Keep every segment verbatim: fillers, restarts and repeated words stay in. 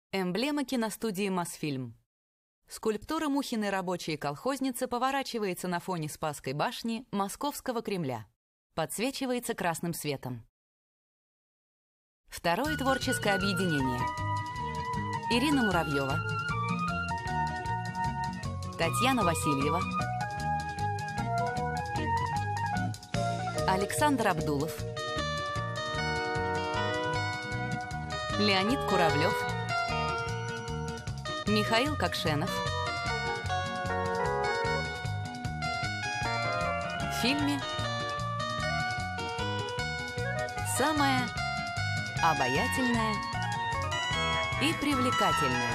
Эмблема киностудии «Мосфильм». Скульптура Мухиной рабочей колхозницы поворачивается на фоне Спасской башни Московского Кремля. Подсвечивается красным светом. Второе творческое объединение. Ирина Муравьева, Татьяна Васильева, Александр Абдулов, Леонид Куравлев, Михаил Кокшенов. В фильме самое обаятельное и привлекательное.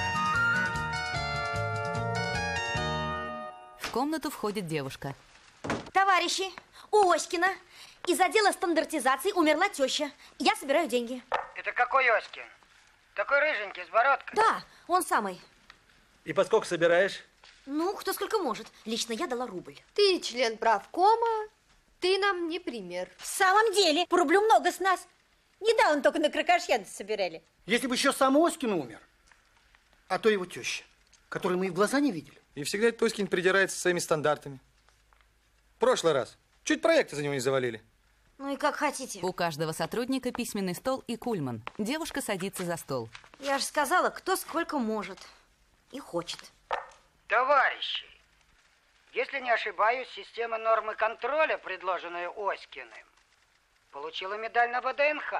В комнату входит девушка. Товарищи, у Оськина из отдела стандартизации умерла теща. Я собираю деньги. Это какой Оськин? Такой рыженький, с бородкой? Да, он самый. И поскольку собираешь? Ну, кто сколько может. Лично я дала рубль. Ты член правкома, ты нам не пример. В самом деле, по рублю много с нас. Недавно только на Кракошьян собирали. Если бы еще сам Оськин умер, а то его теща, которую мы и в глаза не видели. И всегда этот Оськин придирается своими стандартами. В прошлый раз чуть проекты за него не завалили. Ну и как хотите. У каждого сотрудника письменный стол и кульман. Девушка садится за стол. Я же сказала, кто сколько может и хочет. Товарищи, если не ошибаюсь, система нормы контроля, предложенная Оськиным, получила медаль на ВДНХ.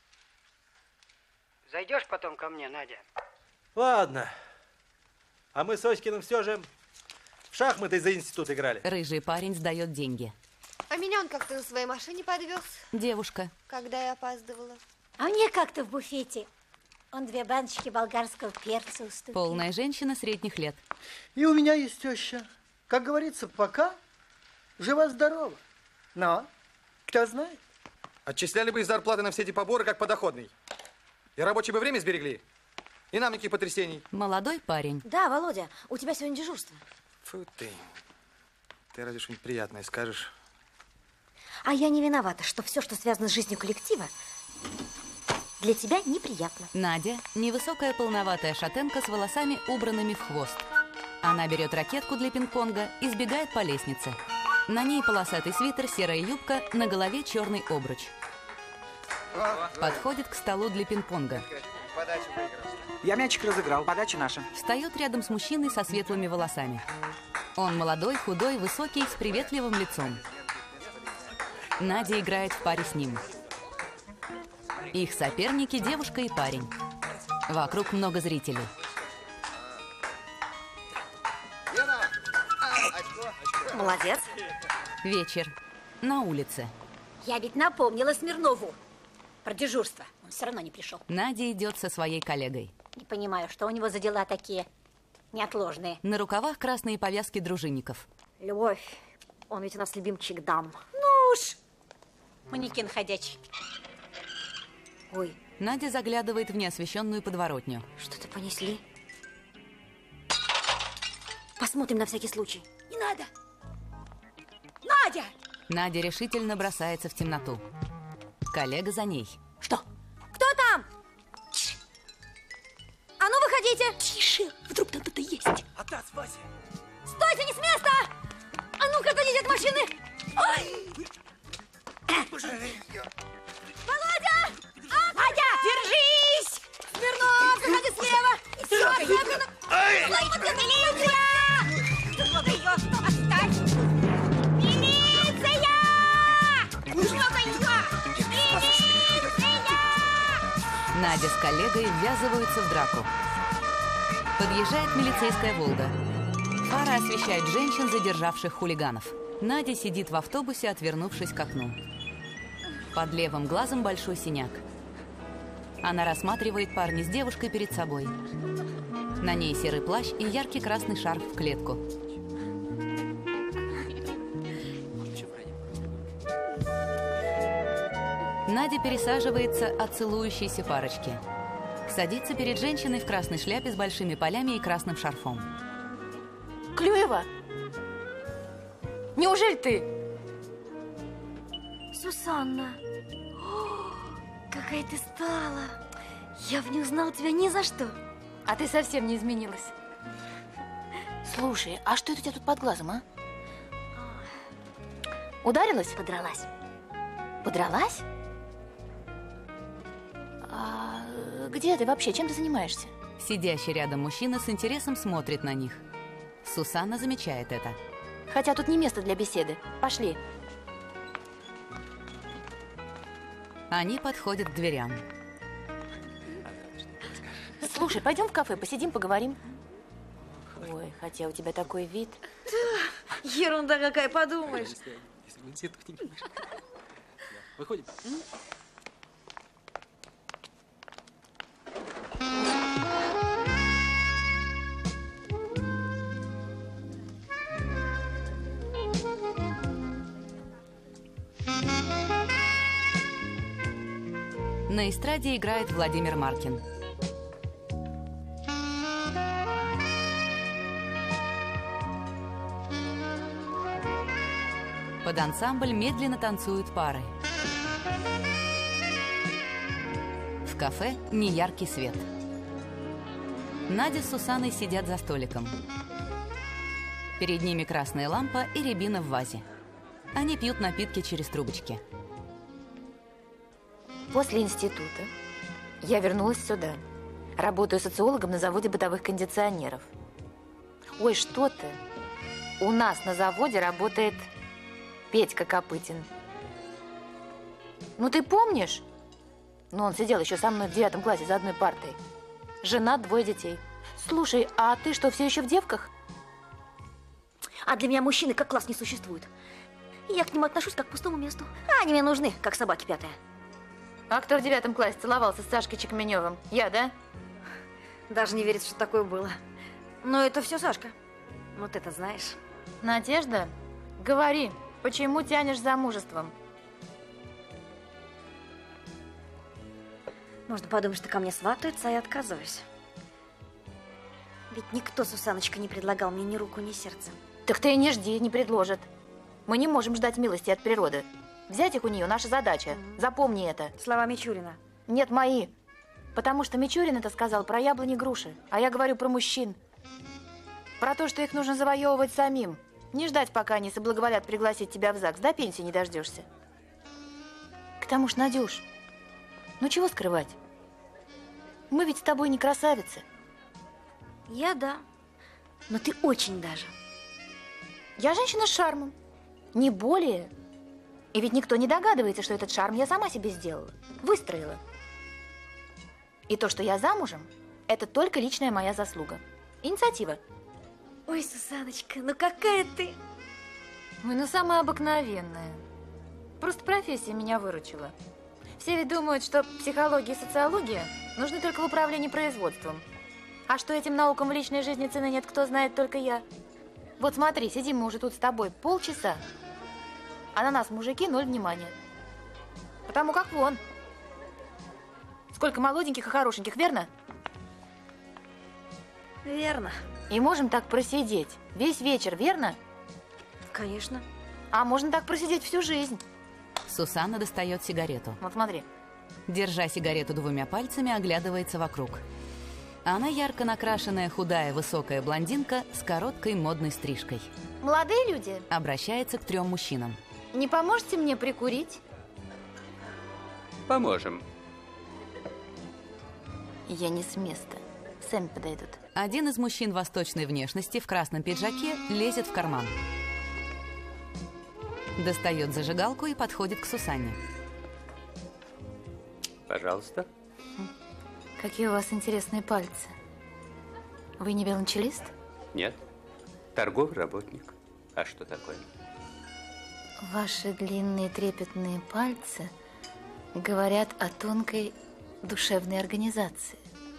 Зайдешь потом ко мне, Надя? Ладно. А мы с Оськиным все же в шахматы за институт играли. Рыжий парень сдает деньги. А меня он как-то на своей машине подвез. Девушка. Когда я опаздывала. А мне как-то в буфете он две баночки болгарского перца уступил. Полная женщина средних лет. И у меня есть теща. Как говорится, пока жива-здорова. Но, кто знает. Отчисляли бы из зарплаты на все эти поборы, как подоходный. И рабочее бы время сберегли. И нам никаких потрясений. Молодой парень. Да, Володя, у тебя сегодня дежурство. Фу ты. Ты разве что-нибудь приятное скажешь. А я не виновата, что все, что связано с жизнью коллектива, для тебя неприятно. Надя – невысокая полноватая шатенка с волосами, убранными в хвост. Она берет ракетку для пинг-понга и сбегает по лестнице. На ней полосатый свитер, серая юбка, на голове черный обруч. Подходит к столу для пинг-понга. Я мячик разыграл, подача наша. Встает рядом с мужчиной со светлыми волосами. Он молодой, худой, высокий, с приветливым лицом. Надя играет в паре с ним. Их соперники – девушка и парень. Вокруг много зрителей. Молодец. Вечер. На улице. Я ведь напомнила Смирнову про дежурство. Он все равно не пришел. Надя идет со своей коллегой. Не понимаю, что у него за дела такие неотложные. На рукавах красные повязки дружинников. Любовь, он ведь у нас любимчик дам. Ну уж, манекен ходячий. Ой, Надя заглядывает в неосвещенную подворотню. что-то понесли. Посмотрим на всякий случай. Не надо. Надя! Надя решительно бросается в темноту. Коллега за ней. Что? Кто там? Тише. А ну, выходите. Тише, вдруг там кто-то есть. Атас, Вася! Стойте, не с места! А ну-ка, отойдите от машины! Ой! Володя! А, Надя! Держись! Смирнов, заходи слева! Все, медленно! Володя, милиция! Трогай ее! Оставь! Милиция! Трогай ее! Милиция! Надя с коллегой ввязываются в драку. Подъезжает милицейская «Волга». Фара освещает женщин, задержавших хулиганов. Надя сидит в автобусе, отвернувшись к окну. Под левым глазом большой синяк. Она рассматривает парня с девушкой перед собой. На ней серый плащ и яркий красный шарф в клетку. Надя пересаживается от целующейся парочки. Садится перед женщиной в красной шляпе с большими полями и красным шарфом. Клюева? Неужели ты? Сусанна. О, какая ты стала. Я бы не узнала тебя ни за что. А ты совсем не изменилась. Слушай, а что это у тебя тут под глазом, а? Ударилась? Подралась. Подралась? А где ты вообще? Чем ты занимаешься? Сидящий рядом мужчина с интересом смотрит на них. Сусанна замечает это. Хотя тут не место для беседы. Пошли. Они подходят к дверям. Слушай, пойдем в кафе, посидим, поговорим. Ой, хотя у тебя такой вид. Ерунда какая, подумаешь. Выходим. На эстраде играет Владимир Маркин. Под ансамбль медленно танцуют пары. В кафе неяркий свет. Надя с Сусанной сидят за столиком. Перед ними красная лампа и рябина в вазе. Они пьют напитки через трубочки. После института я вернулась сюда. Работаю социологом на заводе бытовых кондиционеров. Ой, что ты? У нас на заводе работает Петька Копытин. Ну, ты помнишь? Ну, он сидел еще со мной в девятом классе за одной партой. Женат, двое детей. Слушай, а ты что, все еще в девках? А для меня мужчины как класс не существует. Я к нему отношусь как к пустому месту. А они мне нужны, как собаки пятая. А кто в девятом классе целовался с Сашкой Чекменевым? Я, да? Даже не верится, что такое было. Но это все Сашка. Вот это знаешь. Надежда, говори, почему тянешь за мужеством? Можно подумать, что ко мне сватаются, а я отказываюсь. Ведь никто, Сусаночка, не предлагал мне ни руку, ни сердце. Так ты и не жди, не предложат. Мы не можем ждать милости от природы. Взять их у нее наша задача. Mm-hmm. Запомни это. Слова Мичурина. Нет, мои. Потому что Мичурин это сказал про яблони и груши. А я говорю про мужчин. Про то, что их нужно завоевывать самим. Не ждать, пока они соблаговолят пригласить тебя в ЗАГС. До пенсии не дождешься. К тому ж, Надюш, ну чего скрывать? Мы ведь с тобой не красавицы. Я да. Но ты очень даже. Я женщина с шармом. Не более. И ведь никто не догадывается, что этот шарм я сама себе сделала. Выстроила. И то, что я замужем, это только личная моя заслуга. Инициатива. Ой, Сусаночка, ну какая ты? Ой, ну самая обыкновенная. Просто профессия меня выручила. Все ведь думают, что психология и социология нужны только в управлении производством. А что этим наукам в личной жизни цены нет, кто знает, только я. Вот смотри, сидим мы уже тут с тобой полчаса. А на нас, мужики, ноль внимания. Потому как вон. Сколько молоденьких и хорошеньких, верно? Верно. И можем так просидеть весь вечер, верно? Конечно. А можно так просидеть всю жизнь. Сусанна достает сигарету. Вот смотри. Держа сигарету двумя пальцами, оглядывается вокруг. Она ярко накрашенная, худая, высокая блондинка с короткой модной стрижкой. Молодые люди. Обращается к трем мужчинам. Не поможете мне прикурить? Поможем. Я не с места. Сами подойдут. Один из мужчин восточной внешности в красном пиджаке лезет в карман. Достает зажигалку и подходит к Сусанне. Пожалуйста. Какие у вас интересные пальцы. Вы не велончелист? Нет. Торговый работник. А что такое? Ваши длинные трепетные пальцы говорят о тонкой душевной организации.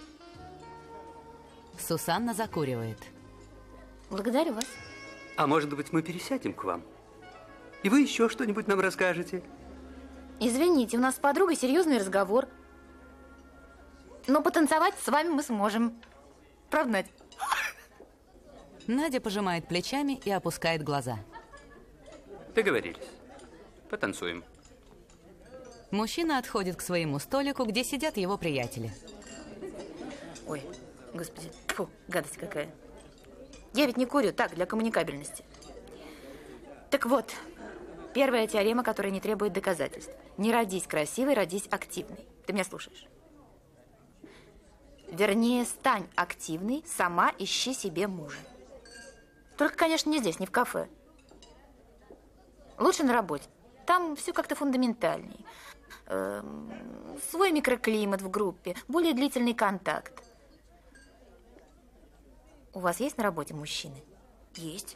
Сусанна закуривает. Благодарю вас. А может быть, мы пересядем к вам? И вы еще что-нибудь нам расскажете? Извините, у нас с подругой серьезный разговор. Но потанцевать с вами мы сможем. Правда, Надя? Надя пожимает плечами и опускает глаза. Договорились. Потанцуем. Мужчина отходит к своему столику, где сидят его приятели. Ой, господи, фу, гадость какая. Я ведь не курю, так, для коммуникабельности. Так вот, первая теорема, которая не требует доказательств. Не родись красивой, родись активной. Ты меня слушаешь? Вернее, стань активной, сама ищи себе мужа. Только, конечно, не здесь, не в кафе. Лучше на работе. Там все как-то фундаментальней. Эм, свой микроклимат в группе, более длительный контакт. У вас есть на работе мужчины? Есть.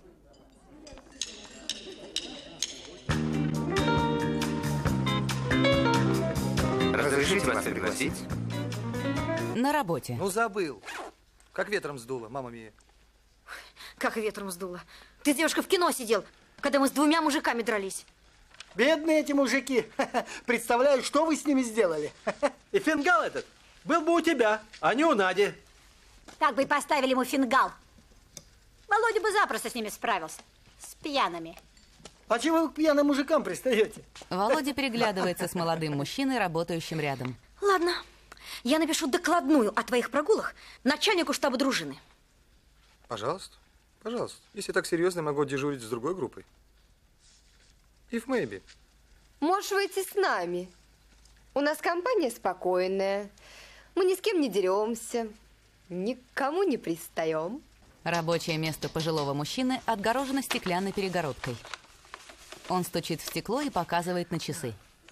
Разрешите вас пригласить? На работе. Ну, забыл. Как ветром сдуло, мама мия. Как ветром сдуло. Ты, девушка, в кино сидел, когда мы с двумя мужиками дрались. Бедные эти мужики. Представляю, что вы с ними сделали. И фингал этот был бы у тебя, а не у Нади. Так бы и поставили ему фингал. Володя бы запросто с ними справился. С пьяными. А чего вы к пьяным мужикам пристаете? Володя переглядывается с молодым мужчиной, работающим рядом. Ладно, я напишу докладную о твоих прогулах начальнику штаба дружины. Пожалуйста, пожалуйста. Если так серьезно, могу дежурить с другой группой. If maybe. Можешь выйти с нами. У нас компания спокойная. Мы ни с кем не деремся. Никому не пристаем. Рабочее место пожилого мужчины отгорожено стеклянной перегородкой. Он стучит в стекло и показывает на часы.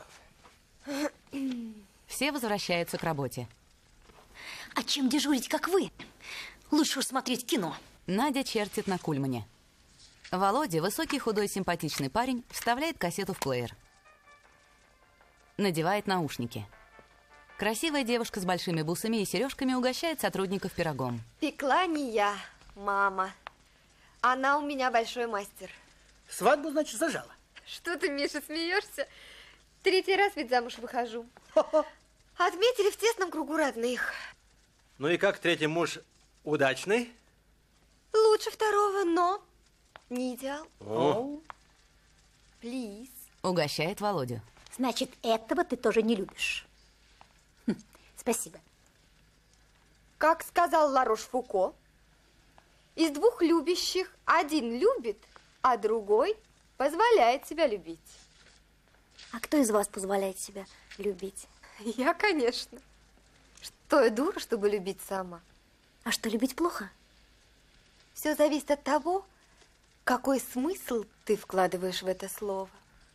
Все возвращаются к работе. А чем дежурить, как вы? Лучше уж смотреть кино. Надя чертит на кульмане. Володя, высокий, худой, симпатичный парень, вставляет кассету в плеер. Надевает наушники. Красивая девушка с большими бусами и сережками угощает сотрудников пирогом. Пекла не я, мама. Она у меня большой мастер. Свадьбу, значит, зажала. Что ты, Миша, смеешься? Третий раз ведь замуж выхожу. Отметили в тесном кругу родных. Ну и как третий муж удачный? Лучше второго, но не идеал. О. Плиз. Угощает Володю. Значит, этого ты тоже не любишь. Хм, спасибо. Как сказал Ларош Фуко, из двух любящих один любит, а другой позволяет себя любить. А кто из вас позволяет себя любить? Я, конечно. Что я дура, чтобы любить сама? А что, любить плохо? Все зависит от того, какой смысл ты вкладываешь в это слово.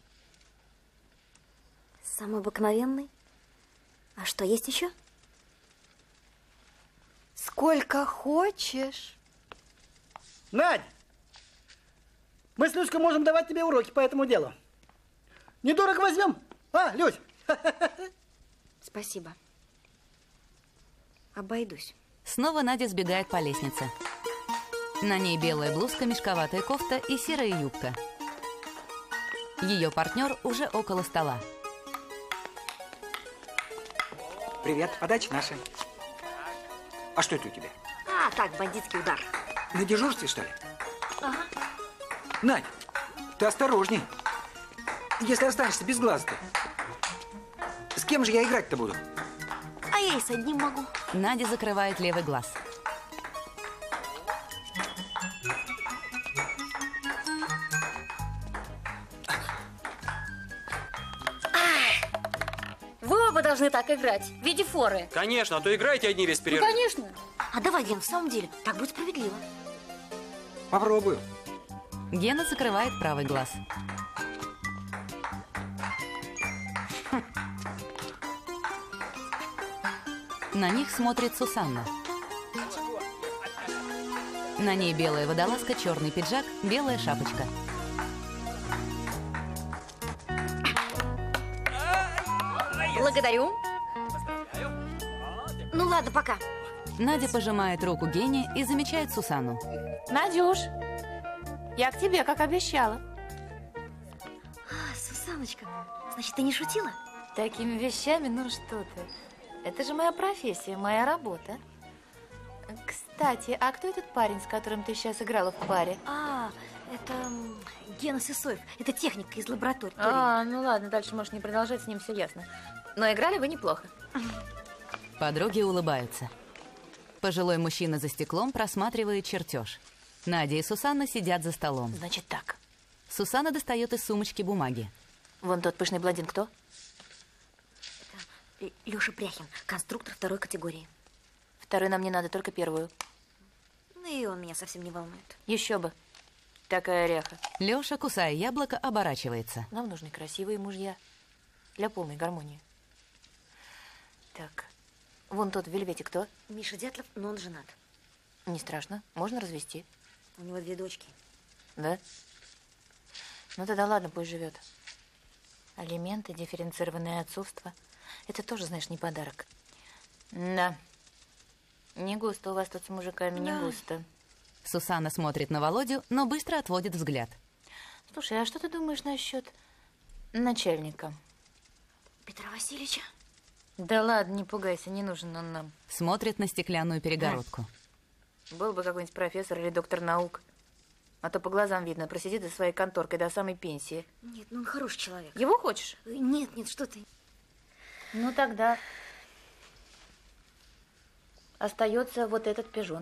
Самый обыкновенный. А что, есть еще? Сколько хочешь. Надь, мы с Люськой можем давать тебе уроки по этому делу. Недорого возьмем? А, Люсь? Спасибо. Обойдусь. Снова Надя сбегает по лестнице. На ней белая блузка, мешковатая кофта и серая юбка. Ее партнер уже около стола. Привет, подача наша. А что это у тебя? А, так, бандитский удар. На дежурстве, что ли? Ага. Надь, ты осторожней. Если останешься без глаза-то. С кем же я играть-то буду? А я и с одним могу. Надя закрывает левый глаз. Вы оба должны так играть, в виде форы. Конечно, а то играете одни без Ну, перерыва. конечно. А давай, Ген, в самом деле, так будет справедливо. Попробую. Гена закрывает правый глаз. На них смотрит Сусанна. На ней белая водолазка, черный пиджак, белая шапочка. Благодарю. Ну ладно, пока. Надя пожимает руку Гене и замечает Сусанну. Надюш, я к тебе, как обещала. А, Сусаночка, значит, ты не шутила? Такими вещами, ну что ты. Это же моя профессия, моя работа. Кстати, а кто этот парень, с которым ты сейчас играла в паре? А, это м, Гена Сысоев. Это техник из лаборатории. А, ну ладно, дальше можешь не продолжать, с ним все ясно. Но играли вы неплохо. Подруги улыбаются. Пожилой мужчина за стеклом просматривает чертеж. Надя и Сусанна сидят за столом. Значит так. Сусанна достает из сумочки бумаги. Вон тот пышный блондин кто? Это Леша Пряхин, конструктор второй категории. Второй нам не надо, только первую. Ну и он меня совсем не волнует. Еще бы. Такая ряха. Леша, кусая яблоко, оборачивается. Нам нужны красивые мужья. Для полной гармонии. Так. Вон тот в вельвете кто? Миша Дятлов, но он женат. Не страшно. Можно развести. У него две дочки. Да? Ну тогда ладно, пусть живет. Алименты, дифференцированное отцовство. Это тоже, знаешь, не подарок. Да. Не густо у вас тут с мужиками, не Да. густо. Сусанна смотрит на Володю, но быстро отводит взгляд. Слушай, а что ты думаешь насчет начальника? Петра Васильевича? Да ладно, не пугайся, не нужен он нам. Смотрит на стеклянную перегородку. Был бы какой-нибудь профессор или доктор наук. А то по глазам видно, просидит за своей конторкой до самой пенсии. Нет, ну он хороший человек. Его хочешь? Нет, нет, что ты. Ну тогда остается вот этот пижон.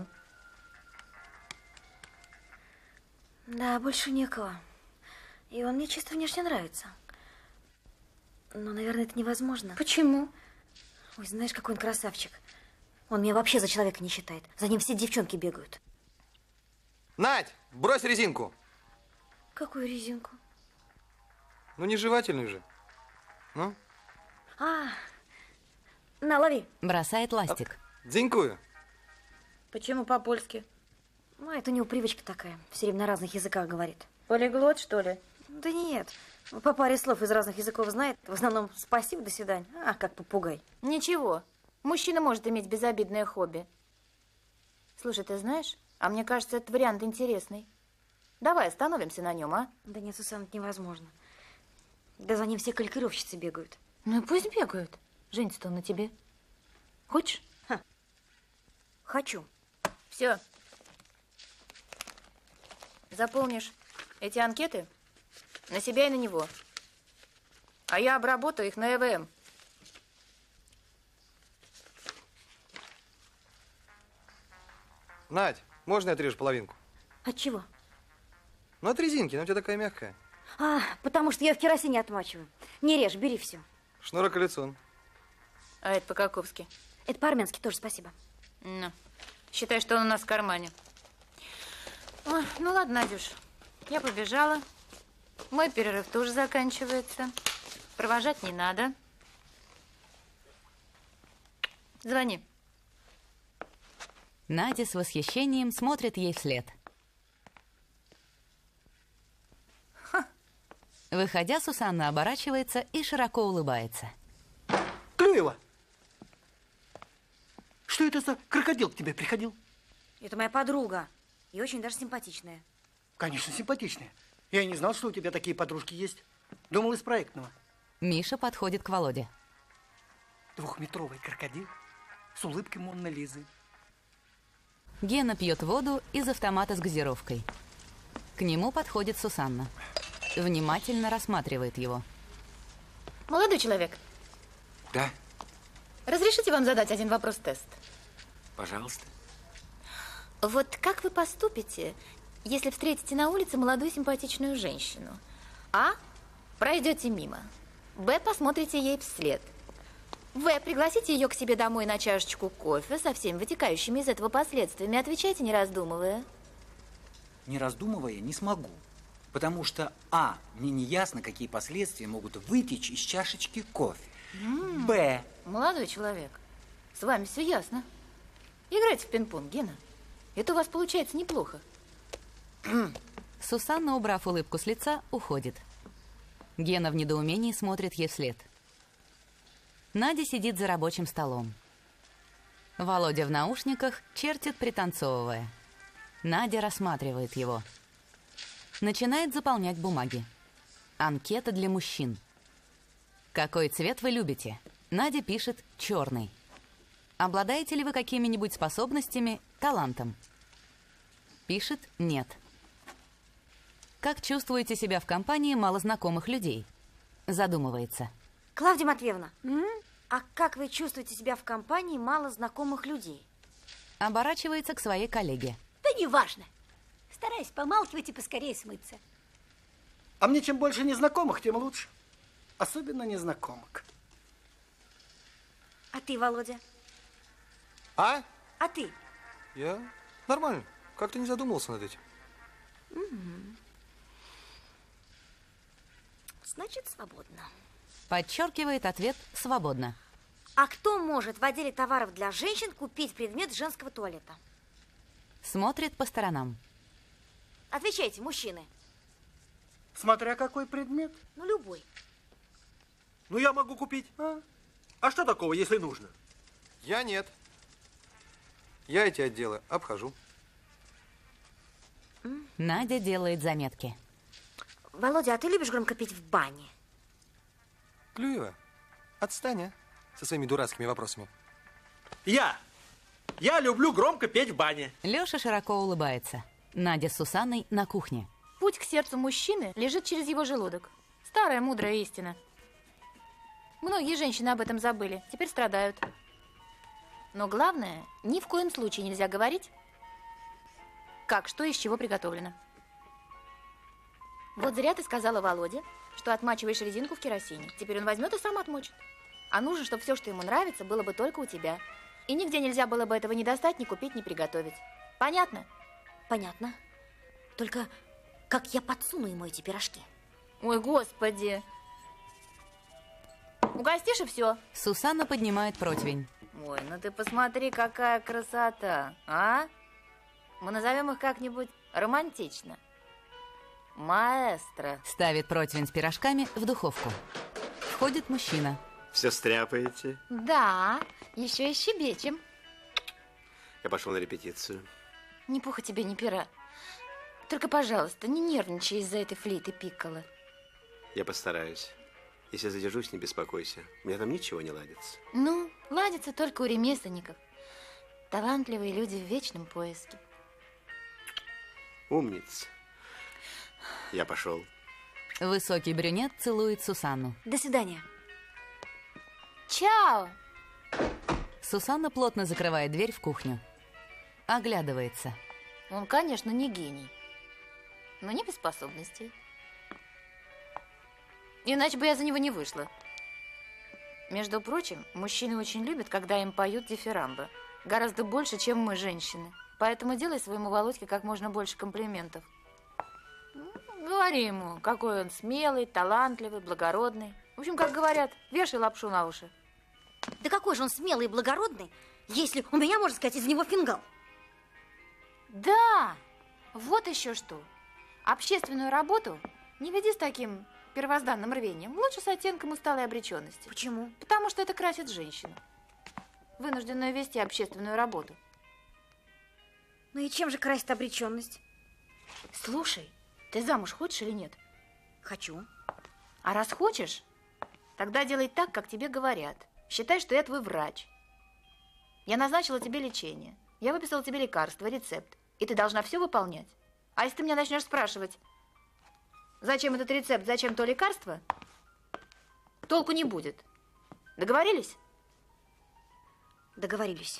Да, больше некого. И он мне чисто внешне нравится. Но, наверное, это невозможно. Почему? Ой, знаешь, какой он красавчик. Он меня вообще за человека не считает. За ним все девчонки бегают. Надь, брось резинку. Какую резинку? Ну, не жевательную же. Ну? А, на, лови. Бросает ластик. Дзинькую. Почему по-польски? Ну, это у него привычка такая. Все время на разных языках говорит. Полиглот, что ли? Да нет. По паре слов из разных языков знает. В основном спасибо, до свидания. А, как попугай. Ничего. Мужчина может иметь безобидное хобби. Слушай, ты знаешь, а мне кажется, этот вариант интересный. Давай остановимся на нем, а? Да нет, Сусанна, это невозможно. Да за ним все калькулировщицы бегают. Ну пусть бегают. Женится-то он на тебе. Хочешь? Ха. Хочу. Все. Заполнишь эти анкеты на себя и на него. А я обработаю их на э вэ эм. Надь, можно я отрежу половинку? От чего? Ну, от резинки, она у тебя такая мягкая. А, потому что я в керосине отмачиваю. Не режь, бери все. Шнуроколлекцион. А это по-каковски? Это по-армянски тоже, спасибо. Ну, считай, что он у нас в кармане. Ой, ну ладно, Надюш, я побежала. Мой перерыв тоже заканчивается. Провожать не надо. Звони. Надя с восхищением смотрит ей вслед. Ха. Выходя, Сусанна оборачивается и широко улыбается. Клюева! Что это за крокодил к тебе приходил? Это моя подруга. И очень даже симпатичная. Конечно, симпатичная. Я и не знал, что у тебя такие подружки есть. Думал, из проектного. Миша подходит к Володе. Двухметровый крокодил с улыбкой Монны Лизы. Гена пьет воду из автомата с газировкой. К нему подходит Сусанна. Внимательно рассматривает его. Молодой человек, Да, разрешите вам задать один вопрос-тест? пожалуйста. Вот как вы поступите, если встретите на улице молодую симпатичную женщину? А. Пройдете мимо. Б. Посмотрите ей вслед. В. Пригласите ее к себе домой на чашечку кофе со всеми вытекающими из этого последствиями. Отвечайте, не раздумывая. Не раздумывая, не смогу. Потому что, а, мне не ясно, какие последствия могут вытечь из чашечки кофе. М-м, Б. Молодой человек, с вами все ясно. Играйте в пинг-понг, Гена. Это у вас получается неплохо. Сусанна, убрав улыбку с лица, уходит. Гена в недоумении смотрит ей вслед. Надя сидит за рабочим столом. Володя в наушниках чертит, пританцовывая. Надя рассматривает его. Начинает заполнять бумаги. Анкета для мужчин. Какой цвет вы любите? Надя пишет черный. Обладаете ли вы какими-нибудь способностями, талантом? Пишет нет. Как чувствуете себя в компании малознакомых людей? Задумывается. Клавдия Матвеевна, а как вы чувствуете себя в компании малознакомых людей? Оборачивается к своей коллеге. Да неважно. Стараюсь помалкивать и поскорее смыться. А мне чем больше незнакомых, тем лучше. Особенно незнакомок. А ты, Володя? А? А ты? Я? Нормально. Как-то не задумывался над этим. Угу. Значит, свободно. Подчеркивает ответ «свободно». А кто может в отделе товаров для женщин купить предмет женского туалета? Смотрит по сторонам. Отвечайте, мужчины. Смотря какой предмет. Ну, любой. Ну, я могу купить. А, а что такого, если нужно? Я нет. Я эти отделы обхожу. Надя делает заметки. Володя, а ты любишь громко петь в бане? Клюева, отстань, а? Со своими дурацкими вопросами. Я! Я люблю громко петь в бане. Леша широко улыбается. Надя с Сусанной на кухне. Путь к сердцу мужчины лежит через его желудок. Старая мудрая истина. Многие женщины об этом забыли, теперь страдают. Но главное, ни в коем случае нельзя говорить, как, что из чего приготовлено. Вот зря ты сказала Володе, что отмачиваешь резинку в керосине. Теперь он возьмет и сам отмочит. А нужно, чтобы все, что ему нравится, было бы только у тебя. И нигде нельзя было бы этого ни достать, ни купить, ни приготовить. Понятно? Понятно. Только как я подсуну ему эти пирожки? Ой, господи. Угостишь и все. Сусанна поднимает противень. Ой, ну ты посмотри, какая красота, а? Мы назовем их как-нибудь романтично. Маэстро. Ставит противень с пирожками в духовку. Входит мужчина. Все стряпаете? Да, еще и щебечем. Я пошел на репетицию. Ни пуха тебе, ни пера. Только, пожалуйста, не нервничай из-за этой флейты пикколо. Я постараюсь. Если задержусь, не беспокойся. У меня там ничего не ладится. Ну, ладится только у ремесленников. Талантливые люди в вечном поиске. Умница. Я пошел. Высокий брюнет целует Сусанну. До свидания. Чао! Сусанна плотно закрывает дверь в кухню. Оглядывается. Он, конечно, не гений, но не без способностей. Иначе бы я за него не вышла. Между прочим, мужчины очень любят, когда им поют дифирамбы. Гораздо больше, чем мы, женщины. Поэтому делай своему Володьке как можно больше комплиментов. Говори ему, какой он смелый, талантливый, благородный. В общем, как говорят, вешай лапшу на уши. Да какой же он смелый и благородный, если у меня, можно сказать, из него фингал. Да, вот еще что. Общественную работу не веди с таким первозданным рвением. Лучше с оттенком усталой обреченности. Почему? Потому что это красит женщину, вынужденную вести общественную работу. Ну и чем же красит обреченность? Слушай, ты замуж хочешь или нет? Хочу. А раз хочешь, тогда делай так, как тебе говорят. Считай, что я твой врач. Я назначила тебе лечение. Я выписала тебе лекарство, рецепт. И ты должна все выполнять. А если ты меня начнешь спрашивать, зачем этот рецепт, зачем то лекарство, толку не будет. Договорились? Договорились.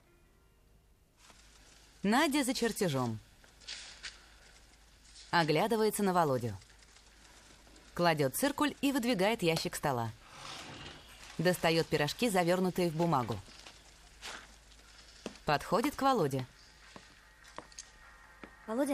Надя за чертежом. Оглядывается на Володю. Кладет циркуль и выдвигает ящик стола. Достает пирожки, завернутые в бумагу. Подходит к Володе. Володя?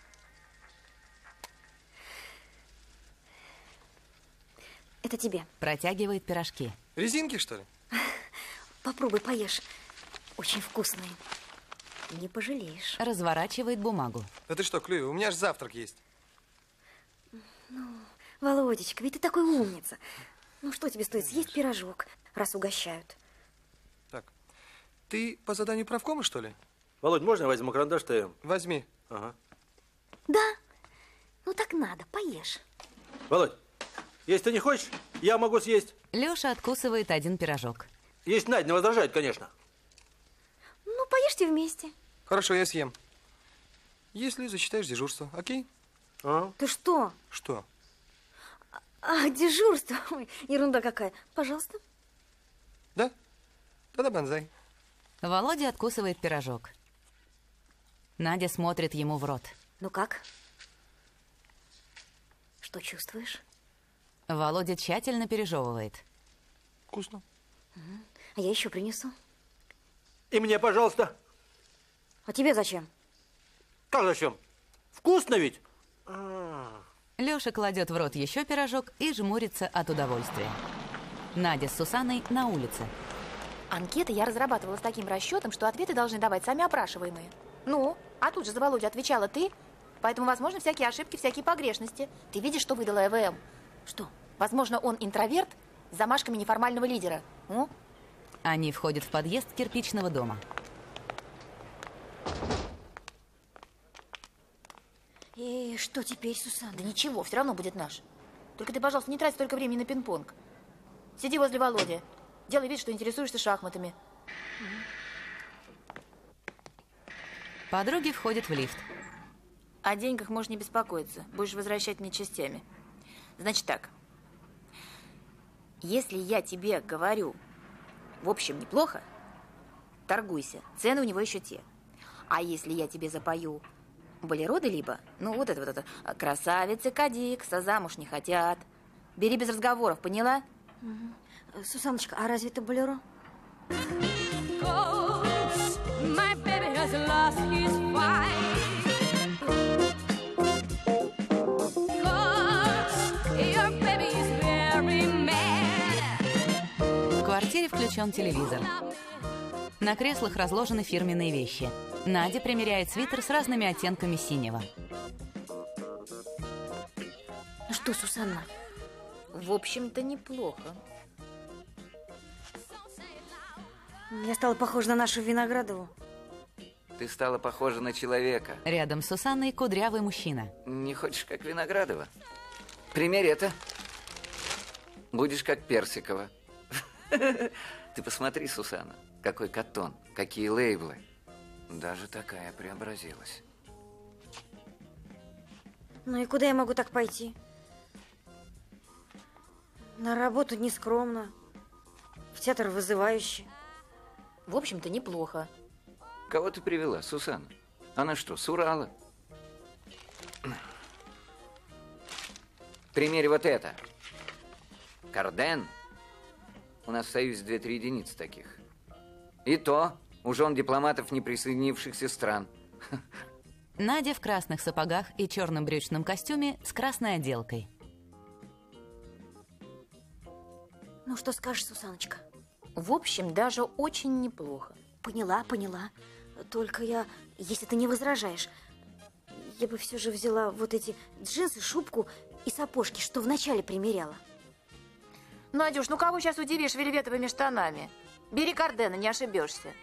Это тебе. Протягивает пирожки. Резинки, что ли? Попробуй, поешь. Очень вкусные. Не пожалеешь. Разворачивает бумагу. Да ты что, Клюева, у меня же завтрак есть. Ну, Володечка, ведь ты такой умница. Ну, что тебе стоит съесть пирожок, раз угощают? Так, ты по заданию правкома, что ли? Володь, можно я возьму карандаш Т М? Возьми. Ага. Да? Ну, так надо, поешь. Володь, если ты не хочешь, я могу съесть. Леша откусывает один пирожок. Если Надя не возражает, конечно. Ну, поешьте вместе. Хорошо, я съем. Если засчитаешь дежурство, окей? А? Ты что? Что? А, дежурство? Ой, ерунда какая. Пожалуйста. Да? Тогда банзай. Володя откусывает пирожок. Надя смотрит ему в рот. Ну как? Что чувствуешь? Володя тщательно пережевывает. Вкусно. Угу. А я еще принесу. И мне, пожалуйста. А тебе зачем? Как зачем? Вкусно ведь? Лёша кладет в рот еще пирожок и жмурится от удовольствия. Надя с Сусанной на улице. Анкеты я разрабатывала с таким расчетом, что ответы должны давать сами опрашиваемые. Ну, а тут же за Володю отвечала ты, поэтому, возможно, всякие ошибки, всякие погрешности. Ты видишь, что выдала ЭВМ? Что? Возможно, он интроверт с замашками неформального лидера. Ну? Они входят в подъезд кирпичного дома. И что теперь, Сусанна? Да ничего, все равно будет наш. Только ты, пожалуйста, не трать столько времени на пинг-понг. Сиди возле Володи. Делай вид, что интересуешься шахматами. Подруги входят в лифт. О деньгах можешь не беспокоиться. Будешь возвращать мне частями. Значит так. Если я тебе говорю, в общем, неплохо, торгуйся. Цены у него еще те. А если я тебе запою болеро либо, ну вот это вот это, красавицы кадикса замуж не хотят. Бери без разговоров, поняла? Угу. Сусаночка, а разве это болеро? В квартире включен телевизор. На креслах разложены фирменные вещи. Надя примеряет свитер с разными оттенками синего. Ну что, Сусанна? В общем-то, неплохо. Я стала похожа на нашу Виноградову. Ты стала похожа на человека. Рядом с Сусанной кудрявый мужчина. Не хочешь, как Виноградова? Примерь это. Будешь как Персикова. Ты посмотри, Сусанна, какой катон, какие лейблы. Даже такая преобразилась. Ну и куда я могу так пойти? На работу нескромно, в театр вызывающе. В общем-то, неплохо. Кого ты привела, Сусанна? Она что, с Урала? Примерь вот это. Карден. У нас в Союзе две-три единицы таких. И то у жен дипломатов неприсоединившихся стран. Надя в красных сапогах и черном брючном костюме с красной отделкой. Ну, что скажешь, Сусаночка? В общем, даже очень неплохо. Поняла, поняла. Только я, если ты не возражаешь, я бы все же взяла вот эти джинсы, шубку и сапожки, что вначале примеряла. Надюш, ну кого сейчас удивишь вельветовыми штанами? Бери Кардена, не ошибешься.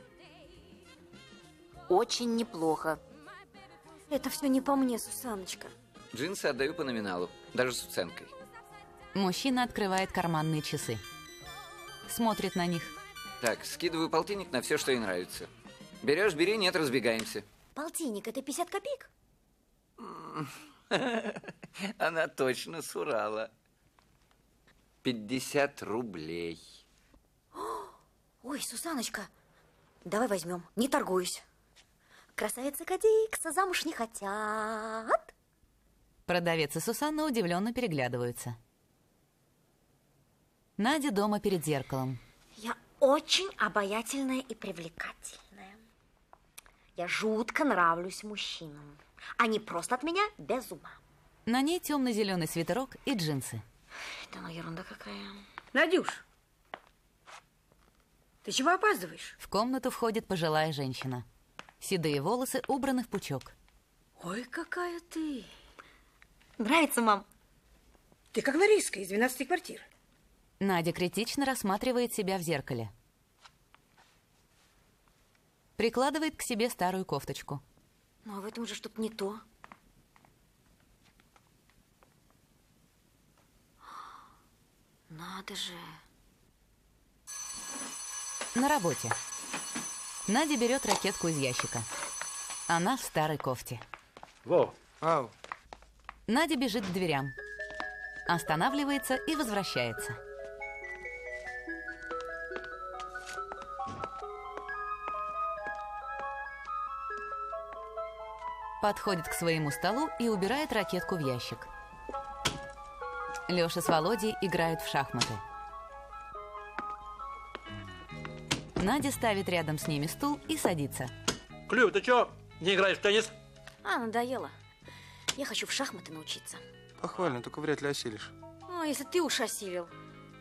Очень неплохо. Это все не по мне, Сусаночка. Джинсы отдаю по номиналу, даже с уценкой. Мужчина открывает карманные часы. Смотрит на них. Так, скидываю полтинник на все, что ей нравится. Берешь, бери, нет, разбегаемся. Полтинник, это пятьдесят копеек? Она точно с Урала. пятьдесят рублей. Ой, Сусаночка, давай возьмем, не торгуюсь. Красавица кадикса замуж не хотят. Продавец и Сусанна удивленно переглядываются. Надя дома перед зеркалом. Я очень обаятельная и привлекательная. Я жутко нравлюсь мужчинам. Они просто от меня без ума. На ней темно-зеленый свитерок и джинсы. Да ну ерунда какая. Надюш, ты чего опаздываешь? В комнату входит пожилая женщина. Седые волосы убраны в пучок. Ой, какая ты. Нравится, мам? Ты как Лариска из двенадцати квартир. Надя критично рассматривает себя в зеркале. Прикладывает к себе старую кофточку. Ну, а в этом же что-то не то. Надо же. На работе. Надя берет ракетку из ящика. Она в старой кофте. Во. Ау. Надя бежит к дверям. Останавливается и возвращается. подходит к своему столу и убирает ракетку в ящик. Леша с Володей играют в шахматы. Надя ставит рядом с ними стул и садится. Клюв, ты чё, не играешь в теннис? А, надоело. Я хочу в шахматы научиться. Похвально, только вряд ли осилишь. Ну, если ты уж осилил,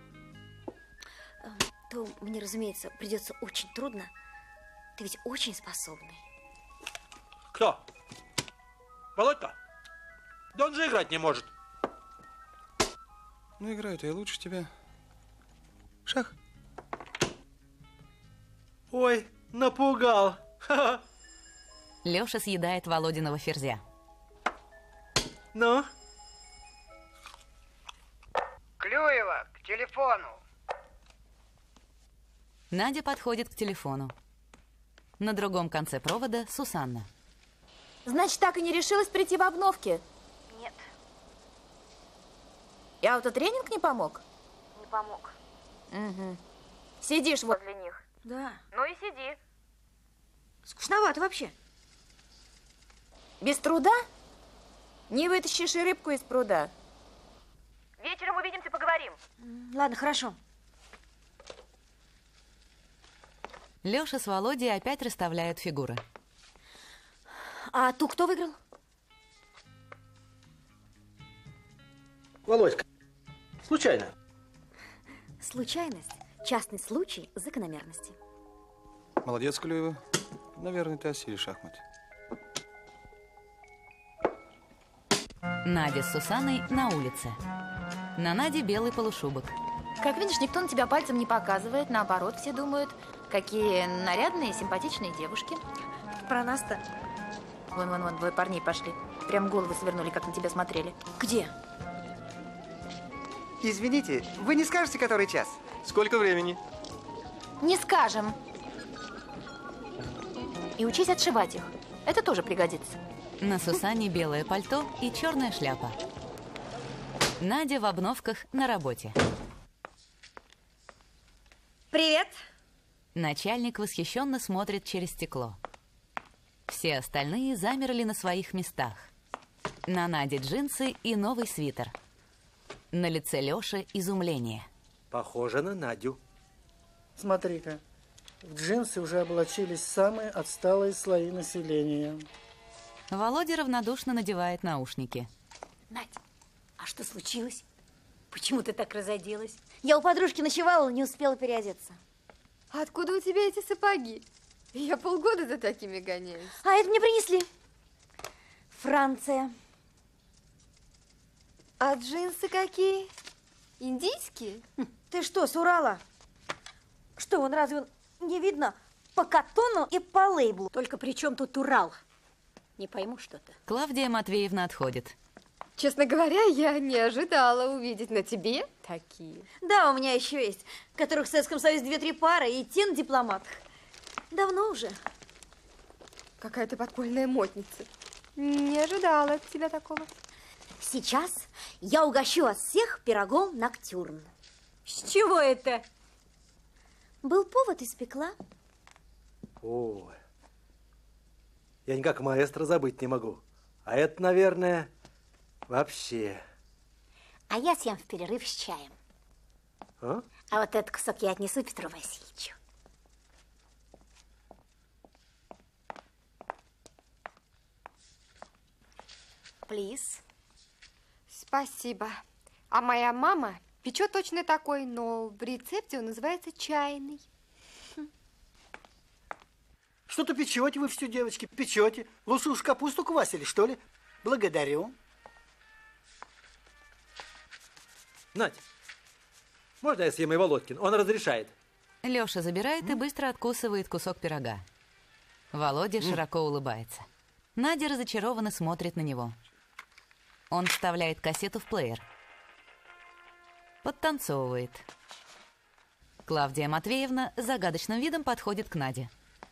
то мне, разумеется, придется очень трудно. Ты ведь очень способный. Кто? Володька? Да он же играть не может. Ну, играю-то я лучше тебя. Шах. Ой, напугал. Ха-ха. Леша съедает Володиного ферзя. Ну? Клюева, к телефону. Надя подходит к телефону. На другом конце провода Сусанна. Значит, так и не решилась прийти в обновке? Нет, И автотренинг не помог? не помог. Угу. Сидишь возле них. Да. Ну и сиди. Скучновато вообще. Без труда? Не вытащишь и рыбку из пруда. Вечером увидимся, поговорим. Ладно, хорошо. Леша с Володей опять расставляют фигуры. А ту кто выиграл? Володька, случайно. Случайность, частный случай закономерности. Молодец, Клюева. Наверное, ты осилишь шахматы. Надя с Сусанной на улице. На Наде белый полушубок. Как видишь, никто на тебя пальцем не показывает. Наоборот, все думают, какие нарядные, симпатичные девушки. Про нас-то. Вон, вон, вон, двое парней пошли. Прям головы свернули, как на тебя смотрели. Где? Извините, вы не скажете, который час? Сколько времени? Не скажем. И учись отшивать их. Это тоже пригодится. На Сусанне белое пальто и черная шляпа. Надя в обновках на работе. Привет. Начальник восхищенно смотрит через стекло. Все остальные замерли на своих местах. На Наде джинсы и новый свитер. На лице Лёши изумление. Похоже на Надю. Смотри-ка, в джинсы уже облачились самые отсталые слои населения. Володя равнодушно надевает наушники. Надь, а что случилось? Почему ты так разоделась? Я у подружки ночевала, не успела переодеться. А откуда у тебя эти сапоги? Я полгода за такими гоняюсь. А это мне принесли. Франция. А джинсы какие? Индийские? Ты что, с Урала? Что, вон разве не видно по катону и по лейблу? Только при чем тут Урал? Не пойму что-то. Клавдия Матвеевна отходит. Честно говоря, я не ожидала увидеть на тебе такие. Да, у меня еще есть, которых в Советском Союзе две-три пары, и те на дипломатах. Давно уже. Какая ты подпольная модница. Не ожидала от тебя такого. Сейчас я угощу вас всех пирогом Ноктюрн. С чего это? Был повод, испекла. Ой. Я никак маэстро забыть не могу. А это, наверное, вообще. А я съем в перерыв с чаем. А? А вот этот кусок я отнесу Петру Васильевичу. Плиз. Спасибо. А моя мама печет точно такой, но в рецепте он называется чайный. Что-то печете вы все, девочки, печете. Лучше уж капусту квасили, что ли? Благодарю. Надь, можно я съем и Володькин? Он разрешает. Леша забирает и быстро откусывает кусок пирога. Володя широко улыбается. Надя разочарованно смотрит на него. Он вставляет кассету в плеер. Подтанцовывает. Клавдия Матвеевна с загадочным видом подходит к Наде.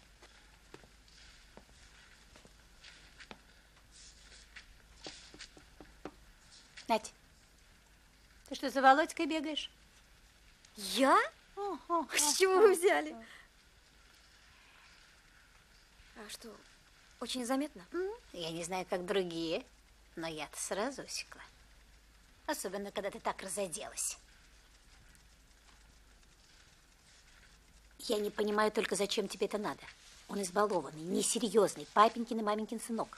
Надь, ты что, за Володькой бегаешь? Я? С чего вы взяли? А что, Очень заметно? Я не знаю, как другие, но я-то сразу усекла. Особенно, когда ты так разоделась. Я не понимаю только, зачем тебе это надо. Он избалованный, несерьезный, папенькин и маменькин сынок.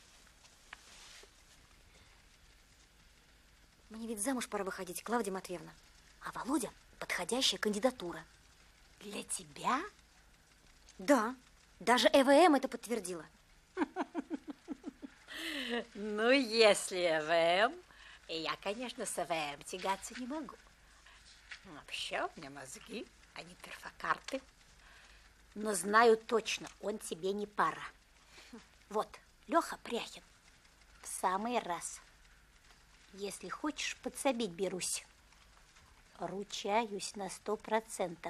Мне ведь замуж пора выходить, Клавдия Матвеевна. А Володя – подходящая кандидатура. Для тебя? Да, даже Э В М это подтвердила. Ну, если Э В М, я, конечно, с Э В М тягаться не могу. Вообще у меня мозги, а не перфокарты. Но знаю точно, он тебе не пара. Вот, Леха Пряхин, в самый раз. Если хочешь, подсобить берусь. Ручаюсь на сто процентов.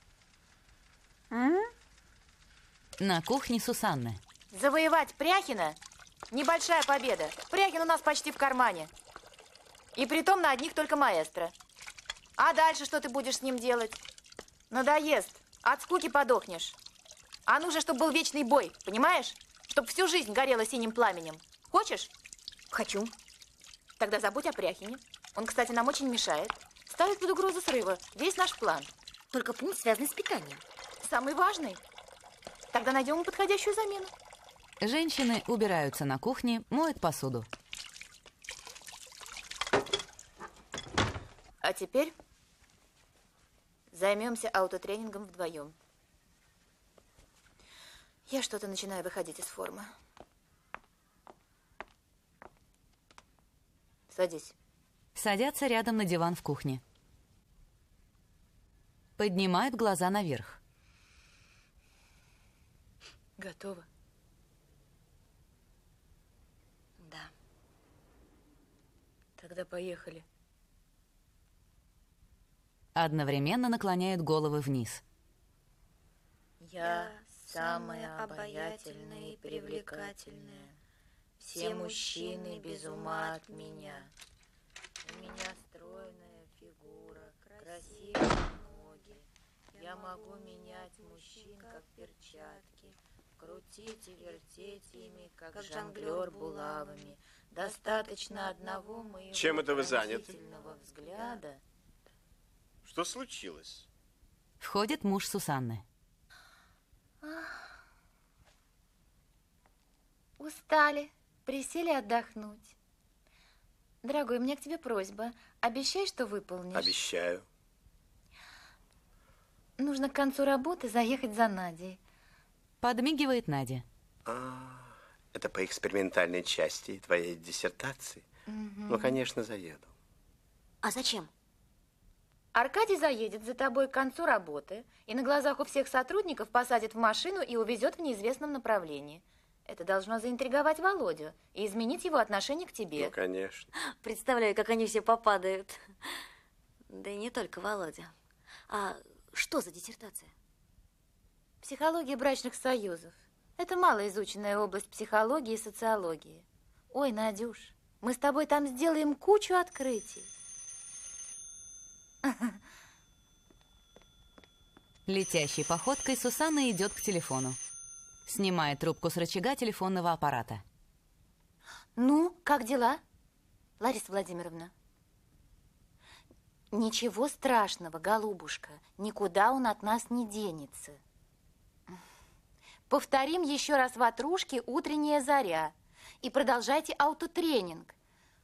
М? На кухне Сусанны. Завоевать Пряхина – небольшая победа. Пряхин у нас почти в кармане. И притом на одних только маэстро. А дальше что ты будешь с ним делать? Надоест. От скуки подохнешь. А нужно, чтобы был вечный бой, понимаешь? Чтобы всю жизнь горело синим пламенем. Хочешь? Хочу. Тогда забудь о Пряхине. Он, кстати, нам очень мешает. Ставит под угрозу срыва весь наш план. Только пункт, связанный с питанием. Самый важный. Тогда найдем ему подходящую замену. Женщины убираются на кухне, моют посуду. А теперь займемся аутотренингом вдвоем. Я что-то начинаю выходить из формы. Садись. Садятся рядом на диван в кухне. Поднимают глаза наверх. Готово? Да. Тогда поехали. Одновременно наклоняют головы вниз. Я самая обаятельная и привлекательная. Все мужчины без ума от меня. У меня стройная фигура, красивые ноги. Я могу менять мужчин, как перчатки, крутить и вертеть ими, как, как жонглер булавами. Достаточно одного моего Чем это вы заняты? взгляда. Что случилось? Входит муж Сусанны. Устали, присели отдохнуть. Дорогой, у меня к тебе просьба. Обещай, что выполнишь. Обещаю. Нужно к концу работы заехать за Надей. Подмигивает Надя. А, это по экспериментальной части твоей диссертации? Угу. Ну, конечно, заеду. А зачем? Аркадий заедет за тобой к концу работы и на глазах у всех сотрудников посадит в машину и увезет в неизвестном направлении. Это должно заинтриговать Володю и изменить его отношение к тебе. Ну, конечно. Представляю, как они все попадают. Да и не только Володя. А что за диссертация? Психология брачных союзов. Это малоизученная область психологии и социологии. Ой, Надюш, мы с тобой там сделаем кучу открытий. Летящей походкой Сусанна идет к телефону. Снимает трубку с рычага телефонного аппарата. Ну, как дела, Лариса Владимировна? Ничего страшного, голубушка. Никуда он от нас не денется. Повторим еще раз ватрушки «Утренняя заря». И продолжайте аутотренинг.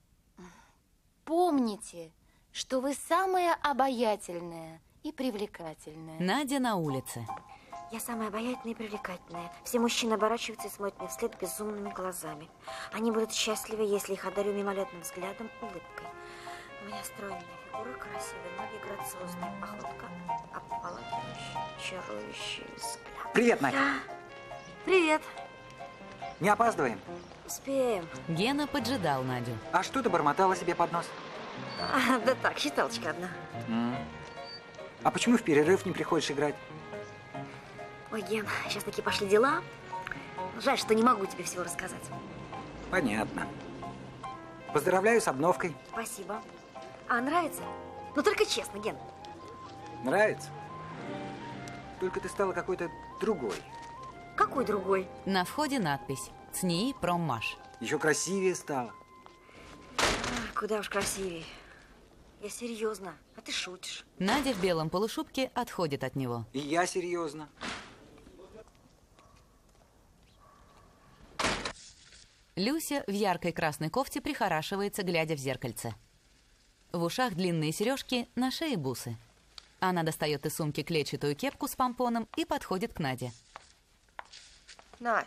Помните, что вы самая обаятельная и привлекательная. Надя на улице. Я самая обаятельная и привлекательная. Все мужчины оборачиваются и смотрят мне вслед безумными глазами. Они будут счастливы, если их одарю мимолетным взглядом, улыбкой. У меня стройная фигура, красивые ноги, грациозная походка, обволакивающий, чарующий взгляд. Привет, Надя. Привет. Не опаздываем? Успеем. Гена поджидал Надю. А что ты бормотала себе под нос? А, да так, считалочка одна. М. А почему в перерыв не приходишь играть? Ой, Ген, сейчас такие пошли дела. Жаль, что не могу тебе всего рассказать. Понятно. Поздравляю с обновкой. Спасибо. А нравится? Ну, только честно, Ген. Нравится? Только ты стала какой-то другой. Какой другой? На входе надпись «ЦНИИ Проммаш». Еще красивее стало. А, куда уж красивее. Я серьезно, а ты шутишь. Надя в белом полушубке отходит от него. И я серьезно. Люся в яркой красной кофте прихорашивается, глядя в зеркальце. В ушах длинные сережки, на шее бусы. Она достает из сумки клетчатую кепку с помпоном и подходит к Наде. Надь,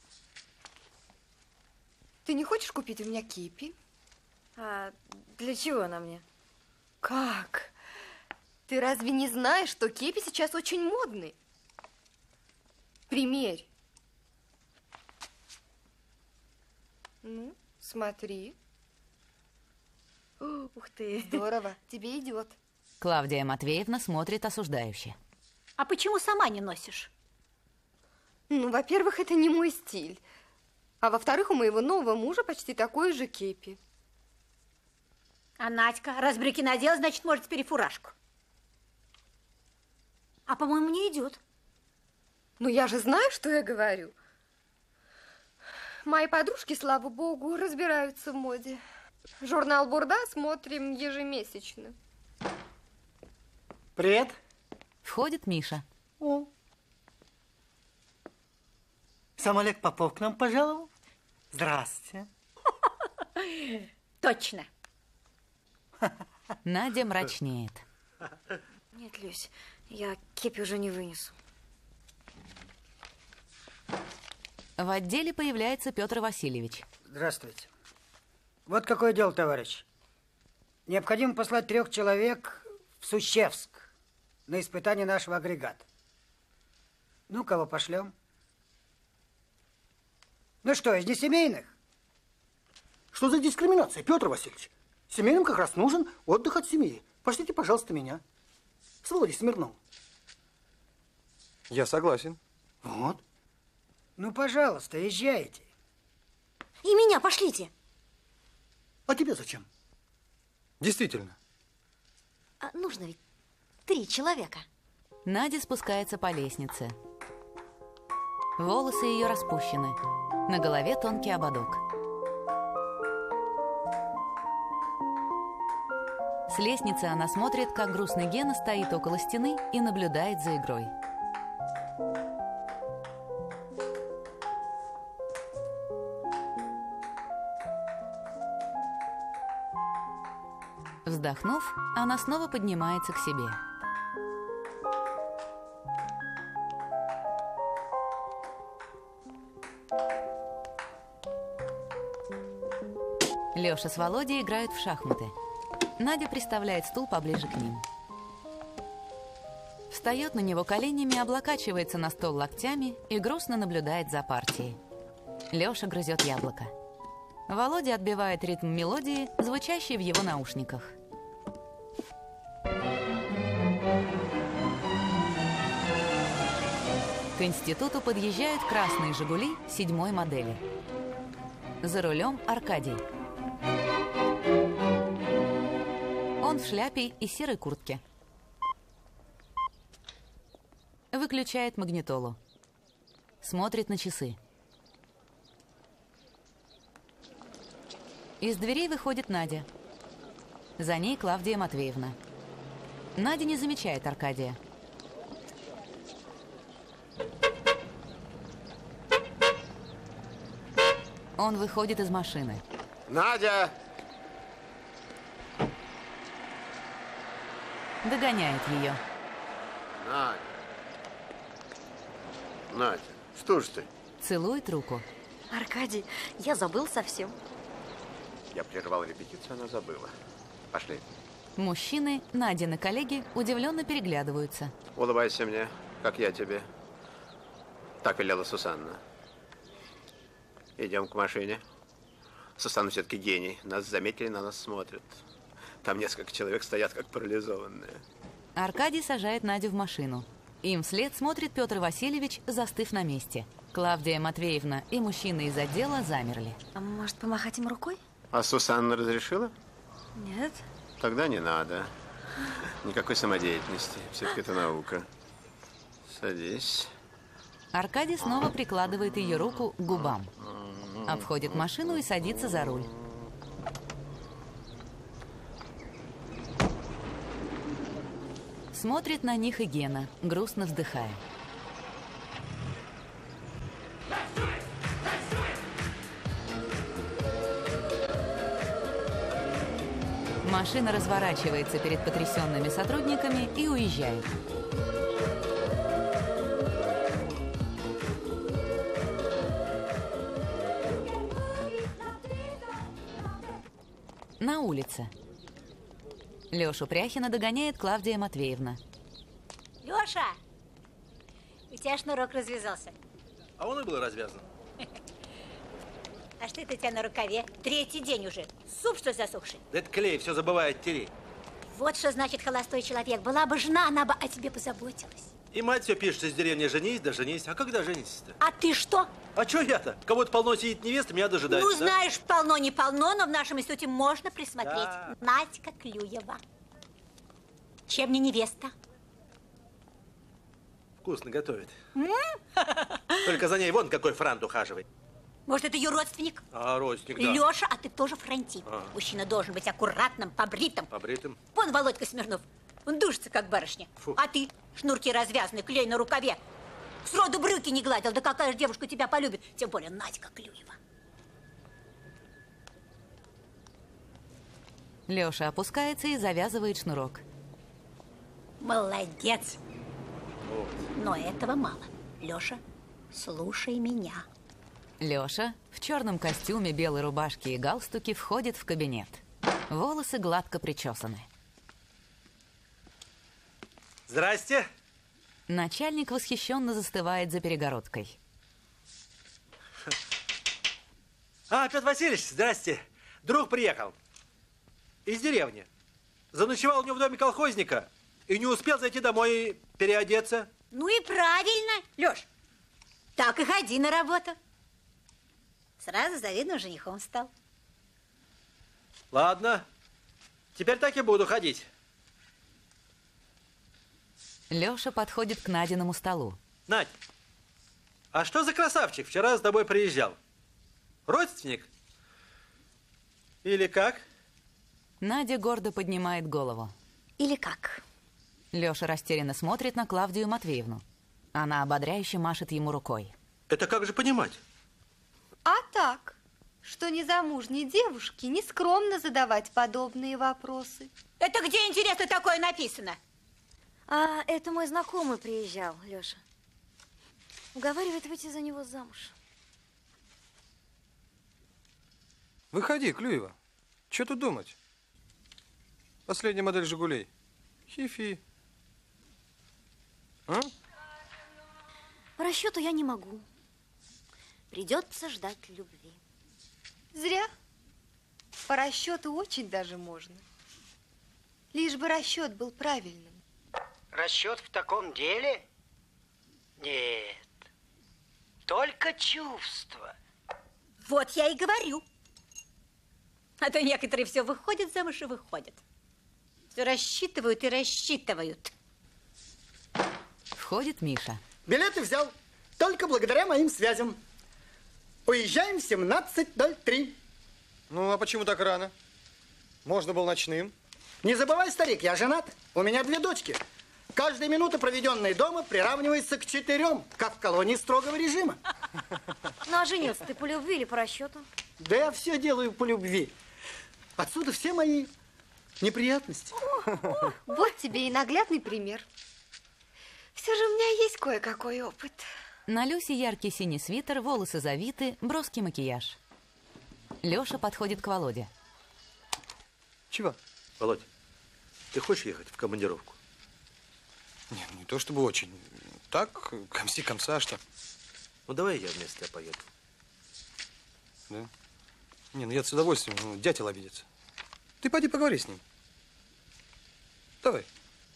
ты не хочешь купить у меня кипи? А для чего она мне? Как? Ты разве не знаешь, что кепи сейчас очень модны? Примерь. Ну, смотри. Ух ты. Здорово, тебе идет. Клавдия Матвеевна смотрит осуждающе. А почему сама не носишь? Ну, во-первых, это не мой стиль. А во-вторых, у моего нового мужа почти такой же кепи. А Надька, раз брюки надела, значит, может теперь и фуражку. А, по-моему, не идет. Ну, я же знаю, что я говорю. Мои подружки, слава богу, разбираются в моде. Журнал «Бурда» смотрим ежемесячно. Привет. Входит Миша. О. Сам Олег Попов к нам пожаловал. Здравствуйте. Точно. Надя мрачнеет. Нет, Люсь, я кепи уже не вынесу. В отделе появляется Петр Васильевич. Здравствуйте. Вот какое дело, товарищ. Необходимо послать трех человек в Сущевск на испытание нашего агрегата. Ну, кого пошлем? Ну что, из несемейных? Что за дискриминация, Петр Васильевич? Семейным как раз нужен отдых от семьи. Пошлите, пожалуйста, меня. С Володей Смирновым. Я согласен. Вот. Ну, пожалуйста, езжайте. И меня пошлите. А тебе зачем? Действительно. А нужно ведь три человека. Надя спускается по лестнице. Волосы ее распущены. На голове тонкий ободок. С лестницы она смотрит, как грустный Гена стоит около стены и наблюдает за игрой. Вздохнув, она снова поднимается к себе. Леша с Володей играют в шахматы. Надя приставляет стул поближе к ним. Встает на него коленями, облокачивается на стол локтями и грустно наблюдает за партией. Леша грызет яблоко. Володя отбивает ритм мелодии, звучащей в его наушниках. К институту подъезжают красные «Жигули» седьмой модели. За рулем Аркадий. Он в шляпе и серой куртке. Выключает магнитолу. Смотрит на часы. Из дверей выходит Надя. За ней Клавдия Матвеевна. Надя не замечает Аркадия. Он выходит из машины. Надя! Догоняет ее. Надя! Надя, что ж ты? Целует руку. Аркадий, я забыл совсем. Я прервал репетицию, она забыла. Пошли. Мужчины, Надины коллеги, удивленно переглядываются. Улыбайся мне, как я тебе. Так велела Сусанна. Идем к машине. Сусанна все-таки гений. Нас заметили, на нас смотрят. Там несколько человек стоят, как парализованные. Аркадий сажает Надю в машину. Им вслед смотрит Петр Васильевич, застыв на месте. Клавдия Матвеевна и мужчины из отдела замерли. А может, помахать им рукой? А Сусанна разрешила? Нет. Тогда не надо. Никакой самодеятельности. Все-таки это наука. Садись. Аркадий снова прикладывает ее руку к губам. Обходит машину и садится за руль. Смотрит на них и Гена, грустно вздыхая. Машина разворачивается перед потрясенными сотрудниками и уезжает. На улице. Лешу Пряхина догоняет Клавдия Матвеевна. Леша, у тебя шнурок развязался. А он и был развязан. А что это у тебя на рукаве? Третий день уже. Суп, что ли, засохший? Да это клей, все забывает тереть. Вот что значит холостой человек. Была бы жена, она бы о тебе позаботилась. И мать все пишет из деревни: женись, да женись. А когда женись-то? А ты что? А что я-то? Кого-то полно сидит невеста, меня дожидается. Ну, знаешь, да? Полно не полно, но в нашем институте можно присмотреть. Да. Надька Клюева. Чем не невеста? Вкусно готовит. Только за ней вон какой франт ухаживает. Может, это ее родственник? А, родственник, да. Леша, а ты тоже франтит. А. Мужчина должен быть аккуратным, побритым. Побритым? Вон Володька Смирнов. Он душится, как барышня. Фу. А ты? Шнурки развязаны, клей на рукаве. Сроду брюки не гладил. Да какая же девушка тебя полюбит? Тем более Надька Клюева. Леша опускается и завязывает шнурок. Молодец. Вот. Но этого мало. Леша, слушай меня. Леша в черном костюме, белой рубашке и галстуке входит в кабинет. Волосы гладко причесаны. Здрасте. Начальник восхищенно застывает за перегородкой. А, Петр Васильевич, здрасте. Друг приехал из деревни. Заночевал у него в доме колхозника и не успел зайти домой и переодеться. Ну и правильно, Леш. Так и ходи на работу. Сразу завидным женихом стал. Ладно. Теперь так и буду ходить. Леша подходит к Надиному столу. Надь, а что за красавчик вчера с тобой приезжал? Родственник? Или как? Надя гордо поднимает голову. Или как? Леша растерянно смотрит на Клавдию Матвеевну. Она ободряюще машет ему рукой. Это как же понимать? А так, что незамужней девушке не скромно задавать подобные вопросы. Это где, интересно, такое написано? А это мой знакомый приезжал, Леша. Уговаривает выйти за него замуж. Выходи, Клюева. Что тут думать? Последняя модель «Жигулей». Хи-фи. А? По расчету я не могу. Придется ждать любви. Зря. По расчету очень даже можно. Лишь бы расчет был правильным. Расчет в таком деле? Нет. Только чувства. Вот я и говорю. А то некоторые все выходят замуж и выходят. Все рассчитывают и рассчитывают. Входит Миша. Билеты взял только благодаря моим связям. Уезжаем в семнадцать ноль три. Ну, а почему так рано? Можно было ночным. Не забывай, старик, я женат. У меня две дочки. Каждая минута, проведенная дома, приравнивается к четырем, как в колонии строгого режима. Ну, а женился ты по любви или по расчету? Да я все делаю по любви. Отсюда все мои неприятности. Вот тебе и наглядный пример. Все же у меня есть кое-какой опыт. На Люсе яркий синий свитер, волосы завиты, броский макияж. Леша подходит к Володе. Чего? Володь, ты хочешь ехать в командировку? Нет, не то чтобы очень. Так, комси-комса, что. Ну, давай я вместо тебя поеду. Да? Не, ну я с удовольствием, ну, дятел обидится. Ты пойди поговори с ним. Давай.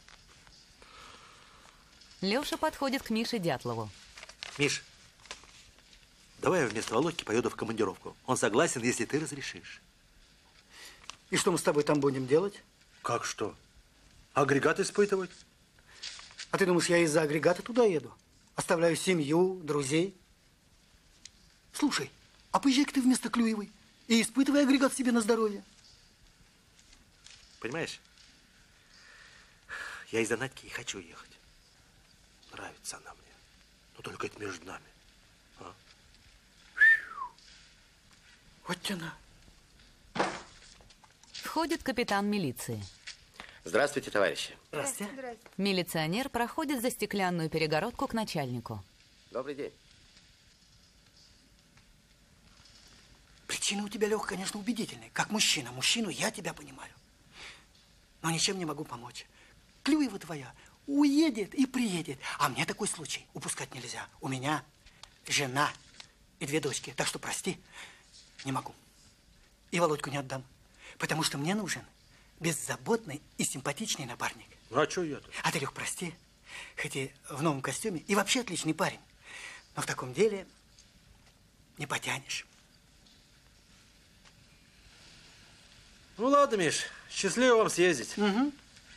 Леша подходит к Мише Дятлову. Миш, давай я вместо Володьки поеду в командировку. Он согласен, если ты разрешишь. И что мы с тобой там будем делать? Как что? Агрегат испытывать. А ты думаешь, я из-за агрегата туда еду? Оставляю семью, друзей. Слушай, а поезжай-ка ты вместо Клюевой и испытывай агрегат себе на здоровье. Понимаешь, я из-за Надьки и хочу ехать. Нравится она мне. Но только это между нами. А? Вот тяна. Входит капитан милиции. Здравствуйте, товарищи. Здравствуйте. Милиционер проходит за стеклянную перегородку к начальнику. Добрый день. Причина у тебя, Леха, конечно, убедительная. Как мужчина. Мужчину я тебя понимаю. Но ничем не могу помочь. Клюева твоя уедет и приедет. А мне такой случай упускать нельзя. У меня жена и две дочки. Так что прости, не могу. И Володьку не отдам. Потому что мне нужен беззаботный и симпатичный напарник. Ну, а что я-то? А ты, Лех, прости, хоть и в новом костюме, и вообще отличный парень. Но в таком деле не потянешь. Ну, ладно, Миш, счастливо вам съездить. Угу.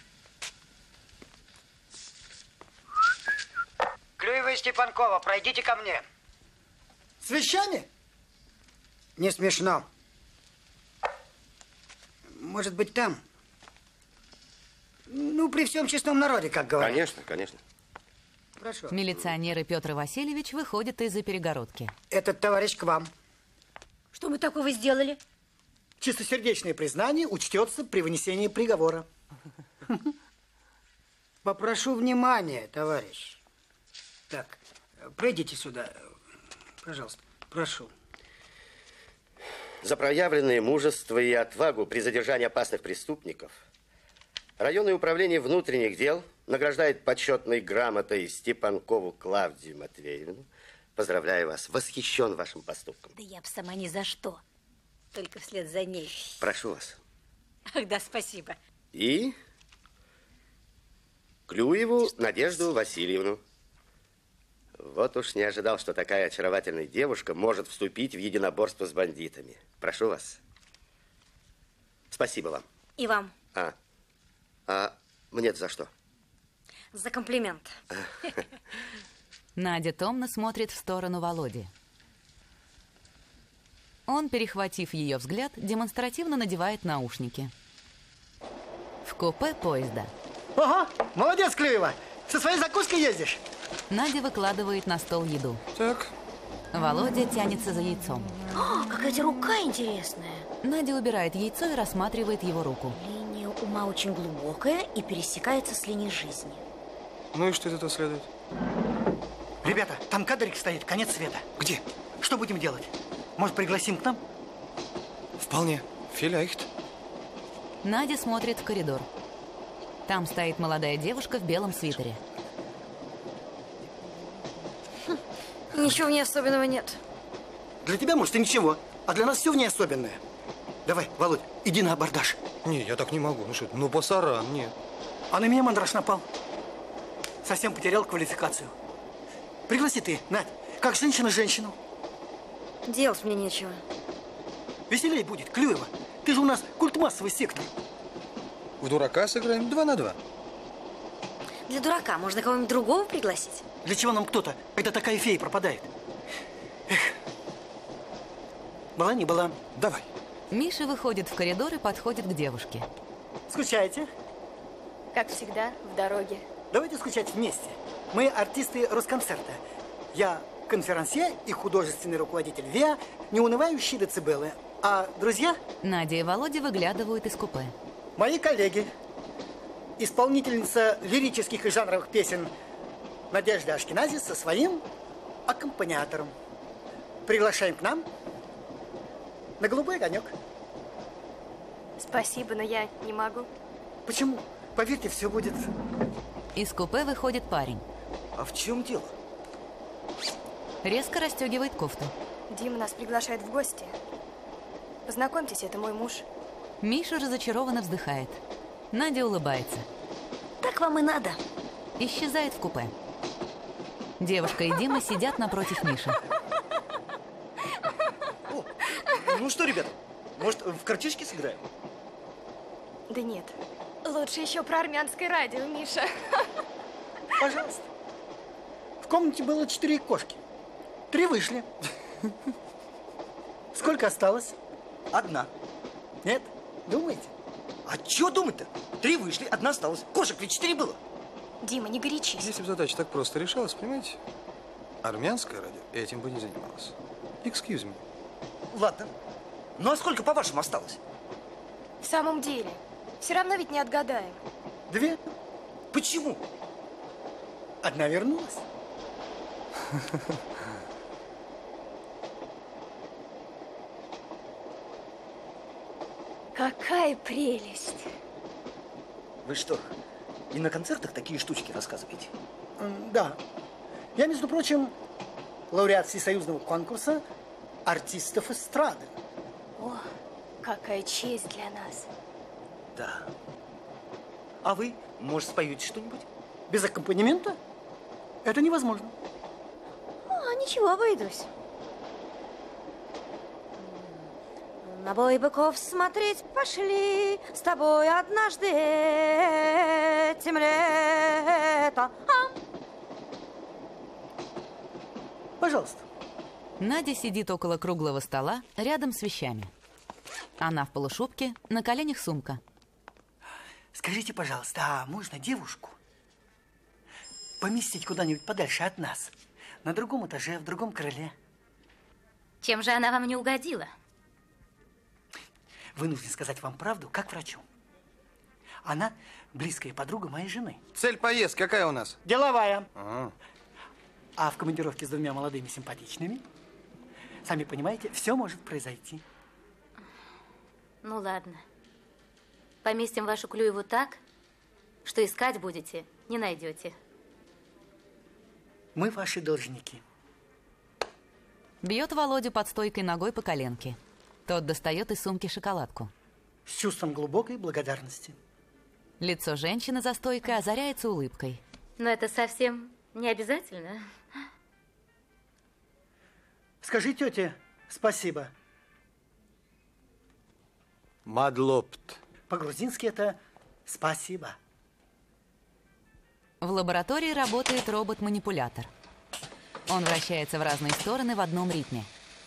Клюева и Степанкова, пройдите ко мне. С вещами? Не смешно. Может быть, там? Ну, при всем честном народе, как говорят. Конечно, конечно. Прошу. Милиционер и Петр Васильевич выходят из-за перегородки. Этот товарищ к вам. Что мы такого сделали? Чистосердечное признание учтется при вынесении приговора. Попрошу внимания, товарищ. Так, пройдите сюда. Пожалуйста, прошу. За проявленное мужество и отвагу при задержании опасных преступников районное управление внутренних дел награждает почетной грамотой Степанкову Клавдию Матвеевну. Поздравляю вас. Восхищен вашим поступком. Да я б сама ни за что. Только вслед за ней. Прошу вас. Ах, да, спасибо. И Клюеву Надежду Васильевну. Вот уж не ожидал, что такая очаровательная девушка может вступить в единоборство с бандитами. Прошу вас. Спасибо вам. И вам. А, а мне-то за что? За комплимент. Надя томно смотрит в сторону Володи. Он, перехватив ее взгляд, демонстративно надевает наушники. В купе поезда. Ага, молодец, Клюева. Со своей закуской ездишь? Надя выкладывает на стол еду. Так. Володя тянется за яйцом. О, какая у тебя рука интересная. Надя убирает яйцо и рассматривает его руку. Линия ума очень глубокая и пересекается с линией жизни. Ну и что из этого следует? Ребята, там кадрик стоит, конец света. Где? Что будем делать? Может, пригласим к нам? Вполне. Vielleicht. Надя смотрит в коридор. Там стоит молодая девушка в белом свитере. Ничего в ней особенного нет. Для тебя, может, и ничего. А для нас все в ней особенное. Давай, Володь, иди на абордаж. Не, я так не могу. Ну что, ну пасаран, нет. А на меня мандраж напал. Совсем потерял квалификацию. Пригласи ты, Надь, как женщина женщину. Делать мне нечего. Веселей будет, Клюева. Ты же у нас культмассовый сектор. В дурака сыграем два на два. Для дурака можно кого-нибудь другого пригласить? Для чего нам кто-то, когда такая фея пропадает? Эх. Была, не была. Давай. Миша выходит в коридор и подходит к девушке. Скучаете? Как всегда, в дороге. Давайте скучать вместе. Мы артисты Росконцерта. Я конферансье и художественный руководитель ВИА, неунывающие децибелы. А друзья? Надя и Володя выглядывают из купе. Мои коллеги. Исполнительница лирических и жанровых песен Надежда Ашкенази со своим аккомпаниатором. Приглашаем к нам на голубой огонек. Спасибо, но я не могу. Почему? Поверьте, все будет. Из купе выходит парень. А в чем дело? Резко расстегивает кофту. Дима нас приглашает в гости. Познакомьтесь, это мой муж. Миша разочарованно вздыхает. Надя улыбается. Так вам и надо. Исчезает в купе. Девушка и Дима сидят напротив Миши. О, ну что, ребята, может, в картишки сыграем? Да нет. Лучше еще про армянское радио, Миша. Пожалуйста. В комнате было четыре кошки. Три вышли. Сколько осталось? Одна. Нет? Думаете? А чё думать-то? Три вышли, одна осталась. Кошек ведь четыре было. Дима, не горячись. Если бы задача так просто решалась, понимаете, армянское радио этим бы не занималось. Excuse me. Ладно. Ну а сколько, по-вашему, осталось? В самом деле, все равно ведь не отгадаем. Две. Почему? Одна вернулась. Какая прелесть. Вы что, и на концертах такие штучки рассказываете? М, Да. Я, между прочим, лауреат всесоюзного конкурса артистов эстрады. О, какая честь для нас. Да. А вы, может, споете что-нибудь? Без аккомпанемента? Это невозможно. А, ничего, обойдусь. На бой быков смотреть пошли с тобой однажды этим летом. А? Пожалуйста. Надя сидит около круглого стола, рядом с вещами. Она в полушубке, на коленях сумка. Скажите, пожалуйста, а можно девушку поместить куда-нибудь подальше от нас? На другом этаже, в другом крыле? Чем же она вам не угодила? Вынужден сказать вам правду, как врачу. Она близкая подруга моей жены. Цель поездки какая у нас? Деловая. А. А в командировке с двумя молодыми симпатичными, сами понимаете, все может произойти. Ну ладно. Поместим вашу Клюеву так, что искать будете, не найдете. Мы ваши должники. Бьет Володя под стойкой ногой по коленке. Тот достает из сумки шоколадку. С чувством глубокой благодарности. Лицо женщины за стойкой озаряется улыбкой. Но это совсем не обязательно. Скажи тете спасибо. Мадлопт. По-грузински это спасибо. В лаборатории работает робот-манипулятор. Он вращается в разные стороны в одном ритме.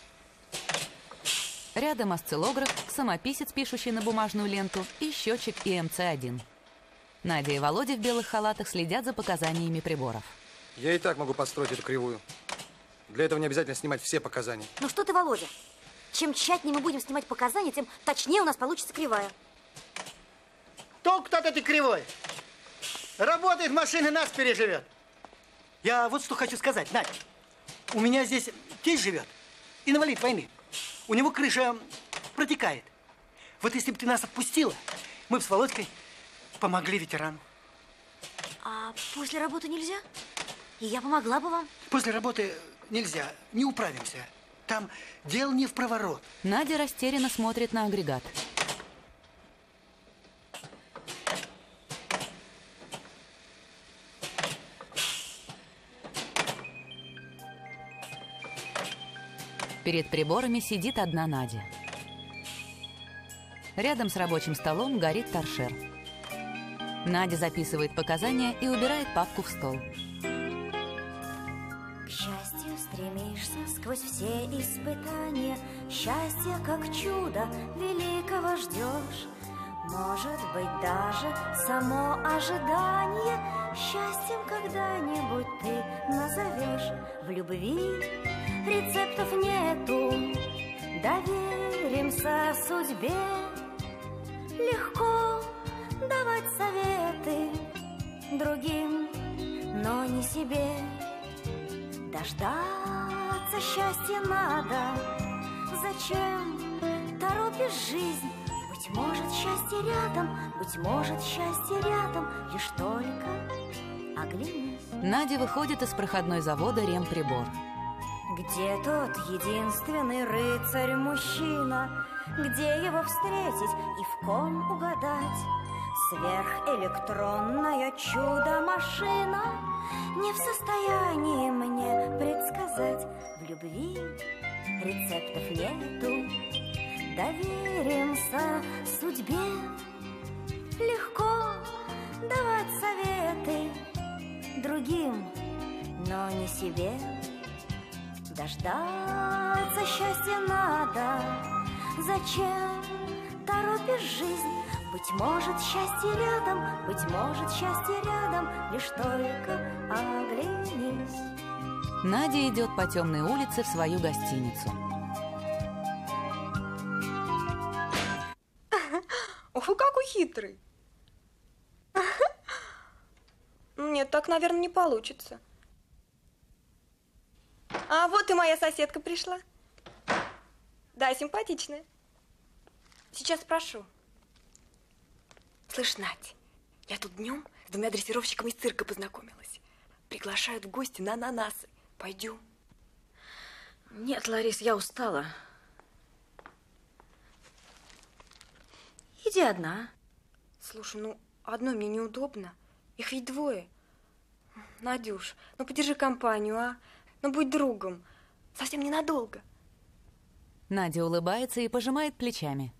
Рядом осциллограф, самописец, пишущий на бумажную ленту, и счетчик И М Ц один. Надя и Володя в белых халатах следят за показаниями приборов. Я и так могу построить эту кривую. Для этого не обязательно снимать все показания. Ну что ты, Володя? Чем тщательнее мы будем снимать показания, тем точнее у нас получится кривая. Толк-то от этой кривой. Работает машина, нас переживет. Я вот что хочу сказать, Надь. У меня здесь тесть живет, инвалид войны. У него крыша протекает. Вот если бы ты нас отпустила, мы бы с Володькой помогли ветерану. А после работы нельзя? И я помогла бы вам. После работы нельзя, не управимся. Там дело не в проворот. Надя растерянно смотрит на агрегат. Перед приборами сидит одна Надя. Рядом с рабочим столом горит торшер. Надя записывает показания и убирает папку в стол. К счастью стремишься сквозь все испытания. Счастье, как чудо, великого ждешь. Может быть, даже само ожидание счастьем когда-нибудь ты назовешь. В любви рецептов нету, доверимся судьбе. Легко давать советы другим, но не себе. Дождаться счастья надо. Зачем торопишь жизнь? Быть может, счастье рядом, быть может, счастье рядом. Лишь только оглянись. Надя выходит из проходной завода ремприбор. Где тот единственный рыцарь-мужчина? Где его встретить и в ком угадать? Сверхэлектронная чудо-машина не в состоянии мне предсказать. В любви рецептов нету, доверимся судьбе. Легко давать советы другим, но не себе. Дождаться счастья надо. Зачем торопишь жизнь? Быть может, счастье рядом, быть может, счастье рядом, лишь только оглянись. Надя идет по темной улице в свою гостиницу. Ох, вы какой хитрый. Нет, так, наверное, не получится. А вот и моя соседка пришла. Да, симпатичная. Сейчас спрошу. Слышь, Надь, я тут днем с двумя дрессировщиками из цирка познакомилась. Приглашают в гости на ананасы. Пойдем? Нет, Ларис, я устала. Иди одна. Слушай, ну, одной мне неудобно. Их ведь двое. Надюш, ну подержи компанию, а? Ну, будь другом. Совсем ненадолго. Надя улыбается и пожимает плечами.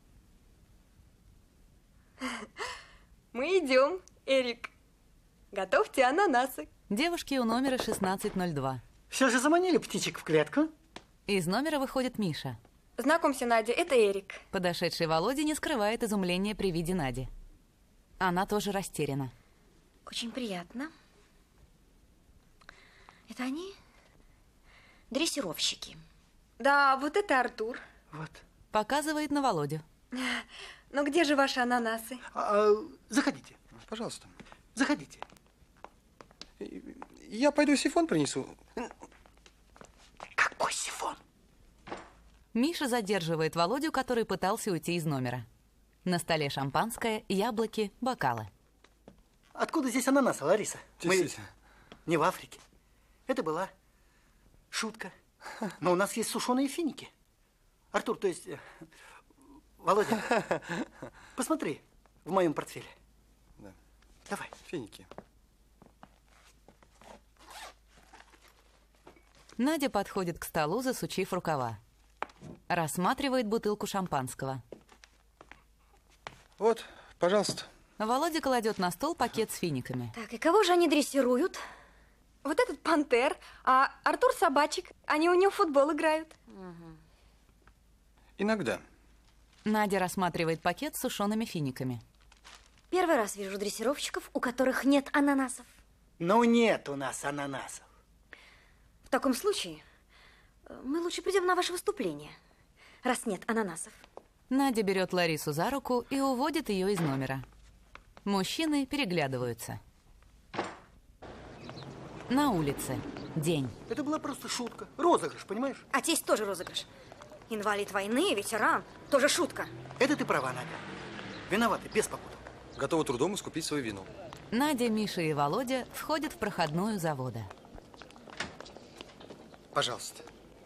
Мы идем, Эрик. Готовьте ананасы. Девушки у номера шестнадцать ноль два. Все же заманили птичек в клетку. Из номера выходит Миша. Знакомься, Надя, это Эрик. Подошедший Володя не скрывает изумления при виде Нади. Она тоже растеряна. Очень приятно. Это они? Дрессировщики. Да, вот это Артур. Вот. Показывает на Володю. Ну где же ваши ананасы? А, заходите. Пожалуйста. Заходите. Я пойду сифон принесу. Какой сифон? Миша задерживает Володю, который пытался уйти из номера. На столе шампанское, яблоки, бокалы. Откуда здесь ананасы, Лариса? Мы ведь Действительно. не в Африке. Это была шутка. Но у нас есть сушеные финики. Артур, то есть... э, Володя, посмотри в моем портфеле. Да. Давай. Финики. Надя подходит к столу, засучив рукава. Рассматривает бутылку шампанского. Вот, пожалуйста. Володя кладет на стол пакет с финиками. Так, и кого же они дрессируют? Вот этот пантер, а Артур собачек. Они у него в футбол играют. Угу. Иногда. Надя рассматривает пакет с сушеными финиками. Первый раз вижу дрессировщиков, у которых нет ананасов. Ну, нет у нас ананасов. В таком случае мы лучше придем на ваше выступление, раз нет ананасов. Надя берет Ларису за руку и уводит ее из номера. Мужчины переглядываются. На улице. День. Это была просто шутка. Розыгрыш, понимаешь? А тесть тоже розыгрыш. Инвалид войны, ветеран. Тоже шутка. Это ты права, Надя. Виноваты, без попутал. Готовы трудом искупить свою вину. Надя, Миша и Володя входят в проходную завода. Пожалуйста.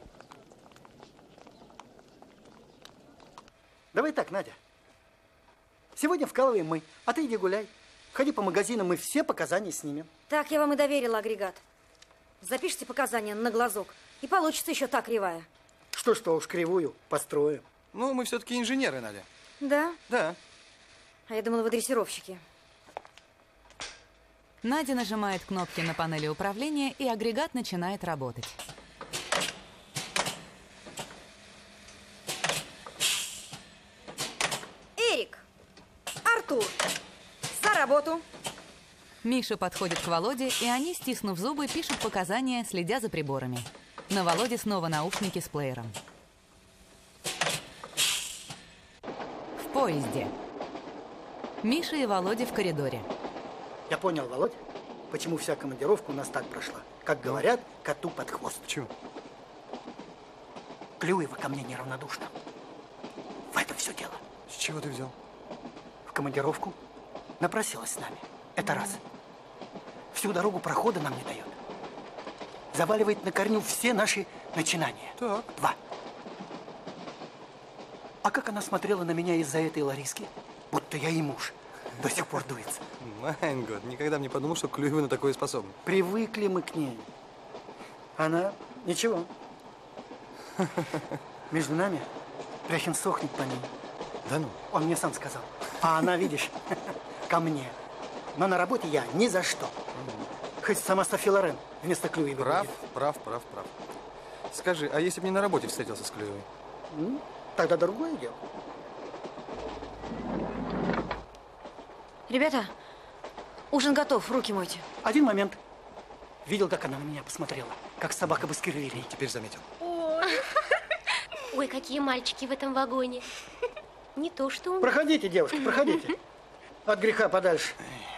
Давай так, Надя. Сегодня вкалываем мы, а ты иди гуляй. Ходи по магазинам, мы все показания снимем. Так я вам и доверила агрегат. Запишите показания на глазок, и получится еще та кривая. Что-что уж кривую построим. Ну, мы все-таки инженеры, Надя. Да? Да. А я думала, вы дрессировщики. Надя нажимает кнопки на панели управления, и агрегат начинает работать. Эрик! Артур! За работу! Миша подходит к Володе, и они, стиснув зубы, пишут показания, следя за приборами. На Володе снова наушники с плеером. В поезде. Миша и Володя в коридоре. Я понял, Володь, почему вся командировка у нас так прошла. Как говорят, коту под хвост. Почему? Клюева ко мне неравнодушна. В этом все дело. С чего ты взял? В командировку напросилась с нами. Это раз. Всю дорогу прохода нам не дает. Заваливает на корню все наши начинания. Так. Два. А как она смотрела на меня из-за этой Лариски? Будто я ей муж. До сих пор дуется. Майн год, никогда бы не подумал, что Клюева на такое способна. Привыкли мы к ней. Она ничего. Между нами Пряхин сохнет по ней. Да ну? Он мне сам сказал. А она, видишь, ко мне. Но на работе я ни за что. Хоть сама Софи Лорен вместо Клюевой. Прав, будет. прав, прав, прав. Скажи, а если бы не на работе встретился с Клюевой? Ну, тогда другое дело. Ребята, ужин готов, руки мойте. Один момент. Видел, как она на меня посмотрела? Как собака Баскервилей. Теперь заметил. Ой, какие мальчики в этом вагоне. Не то, что у... Проходите, девушки, проходите. От греха подальше.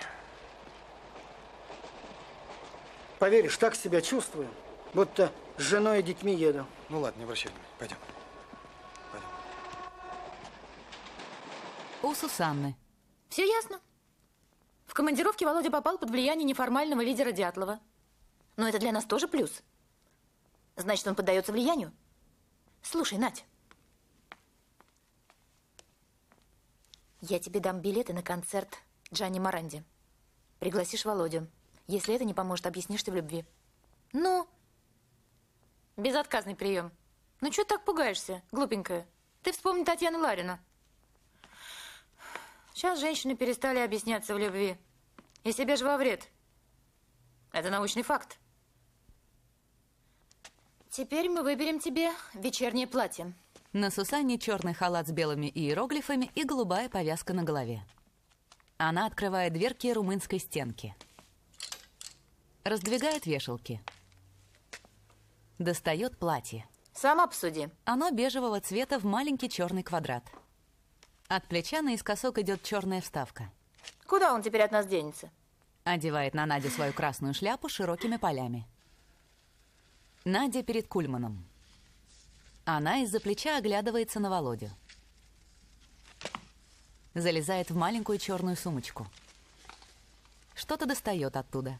Поверишь, так себя чувствую, будто с женой и детьми еду. Ну ладно, не обращай внимания. Пойдем. Пойдем. У Сусанны. Все ясно. В командировке Володя попал под влияние неформального лидера Дятлова. Но это для нас тоже плюс. Значит, он поддается влиянию. Слушай, Надь. Я тебе дам билеты на концерт Джани Моранди. Пригласишь Володю. Если это не поможет, объяснишь ты в любви. Ну? Безотказный прием. Ну, что ты так пугаешься, глупенькая? Ты вспомни Татьяну Ларину. Сейчас женщины перестали объясняться в любви. И себе же во вред. Это научный факт. Теперь мы выберем тебе вечернее платье. На Сусанне черный халат с белыми иероглифами и голубая повязка на голове. Она открывает дверки румынской стенки. Раздвигает вешалки. Достает платье. Сама посуди. Оно бежевого цвета в маленький черный квадрат. От плеча наискосок идет черная вставка. Куда он теперь от нас денется? Одевает на Надю свою красную шляпу с широкими полями. Надя перед Кульманом. Она из-за плеча оглядывается на Володю. Залезает в маленькую черную сумочку. Что-то достает оттуда.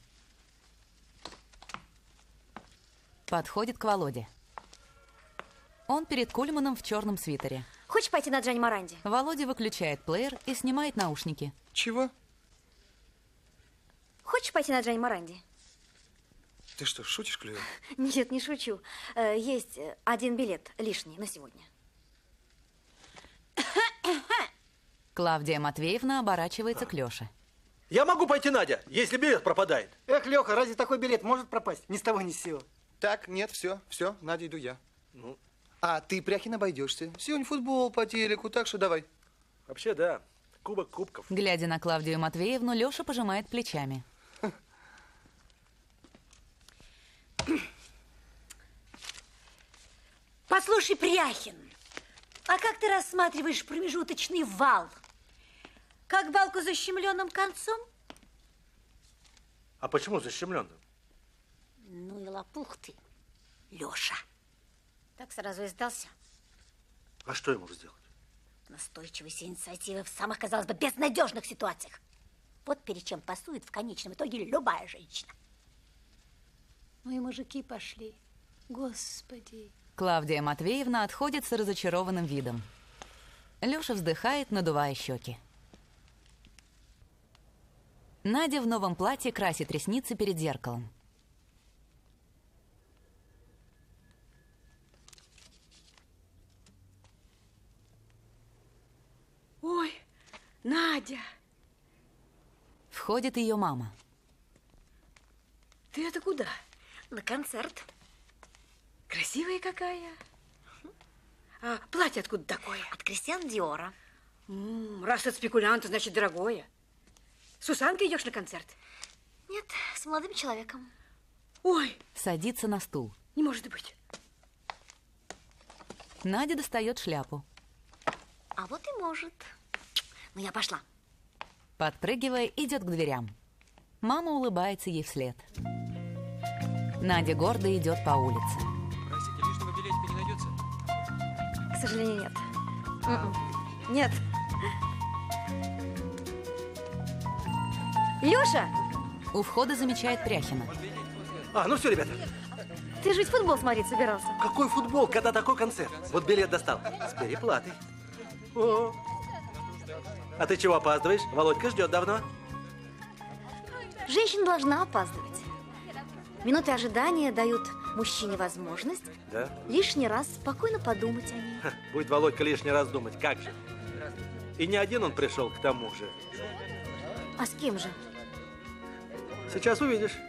Подходит к Володе. Он перед Кульманом в черном свитере. Хочешь пойти на Джани Моранди? Володя выключает плеер и снимает наушники. Чего? Хочешь пойти на Джани Моранди? Ты что, шутишь, Клюева? Нет, не шучу. Э, Есть один билет лишний на сегодня. Клавдия Матвеевна оборачивается к Лёше. Я могу пойти, Надя, если билет пропадает. Эх, Леха, разве такой билет может пропасть? Ни с того, ни с сего. Так, нет, все, все, Надя, иду я. Ну. А ты, Пряхин, обойдешься. Сегодня футбол по телеку, так что давай. Вообще, да. Кубок кубков. Глядя на Клавдию Матвеевну, Лёша пожимает плечами. Послушай, Пряхин, а как ты рассматриваешь промежуточный вал? Как балку с защемленным концом? А почему защемленным? Ну и лопух ты, Лёша. Так сразу и сдался. А что я могу сделать? Настойчивость и инициатива в самых, казалось бы, безнадежных ситуациях. Вот перед чем пасует в конечном итоге любая женщина. Ну и мужики пошли. Господи. Клавдия Матвеевна отходит с разочарованным видом. Лёша вздыхает, надувая щеки. Надя в новом платье красит ресницы перед зеркалом. Ой, Надя! Входит ее мама. Ты это куда? На концерт. Красивая какая. А платье откуда такое? От Кристиан Диора. М-м, раз от спекулянта, значит, дорогое. С Сусанкой идешь на концерт? Нет, с молодым человеком. Ой! Садится на стул. Не может быть. Надя достает шляпу. А вот и может. Ну, я пошла. Подпрыгивая, идет к дверям. Мама улыбается ей вслед. Надя гордо идет по улице. Простите, лишнего билетика не найдется? К сожалению, нет. А... Нет. Лёша! У входа замечает Пряхина. А, ну все, ребята. Ты же ведь футбол смотреть собирался. Какой футбол, когда такой концерт? Вот билет достал. С переплатой. О. А ты чего опаздываешь? Володька ждет давно. Женщина должна опаздывать. Минуты ожидания дают мужчине возможность Да? лишний раз спокойно подумать о ней. Ха, будет Володька лишний раз думать, как же. И не один он пришел к тому же. А с кем же? Сейчас увидишь.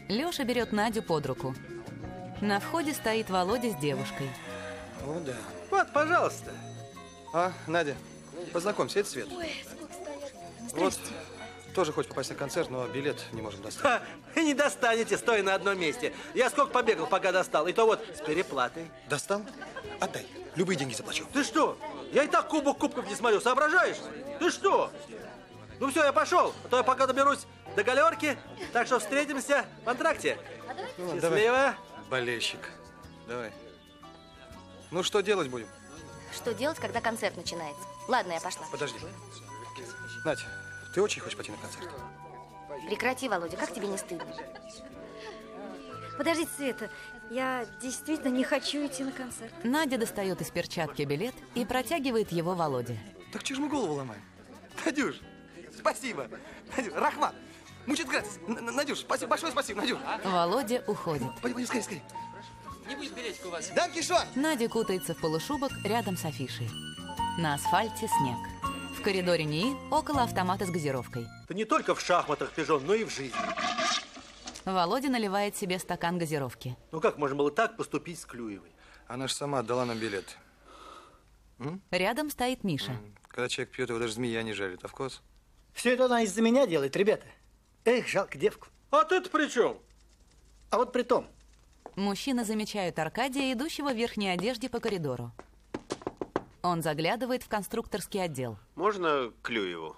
Леша берет Надю под руку. На входе стоит Володя с девушкой. О, да. Вот, пожалуйста. А, Надя, познакомься, это Свет. Ой, сколько стоят. Вот, тоже хочет попасть на концерт, но билет не можем достать. Ха, не достанете, стоя на одном месте. Я сколько побегал, пока достал. И то вот с переплатой. Достал? Отдай. Любые деньги заплачу. Ты что? Я и так кубок кубков не смотрю, соображаешь? Ты что? Ну все, я пошел, а то я пока доберусь до галерки. Так что встретимся в антракте. Ну, Счастливо. давай. Болельщик. Давай. Ну, что делать будем? Что делать, когда концерт начинается? Ладно, я пошла. Подожди. Надь, ты очень хочешь пойти на концерт? Прекрати, Володя, как тебе не стыдно? Подождите, Света, я действительно не хочу идти на концерт. Надя достает из перчатки билет и протягивает его Володе. Так чего ж мы голову ломаем? Надюш, спасибо. Надюш, Рахмат, мучит гратис. Надюш, спасибо, большое спасибо, Надюш. Володя уходит. Пойдем, пойдем, скорее, скорее. Не будет билетик у вас. Дан Кишон! Надя кутается в полушубок рядом с афишей. На асфальте снег. В коридоре НИИ около автомата с газировкой. Ты не только в шахматах пижон, но и в жизни. Володя наливает себе стакан газировки. Ну как можно было так поступить с Клюевой? Она же сама отдала нам билет. М? Рядом стоит Миша. Когда человек пьет, его даже змея не жарит. А вкус? Все это она из-за меня делает, ребята. Эх, жалко девку. А ты-то при чем? А вот при том. Мужчины замечают Аркадия, идущего в верхней одежде по коридору. Он заглядывает в конструкторский отдел. Можно Клюеву?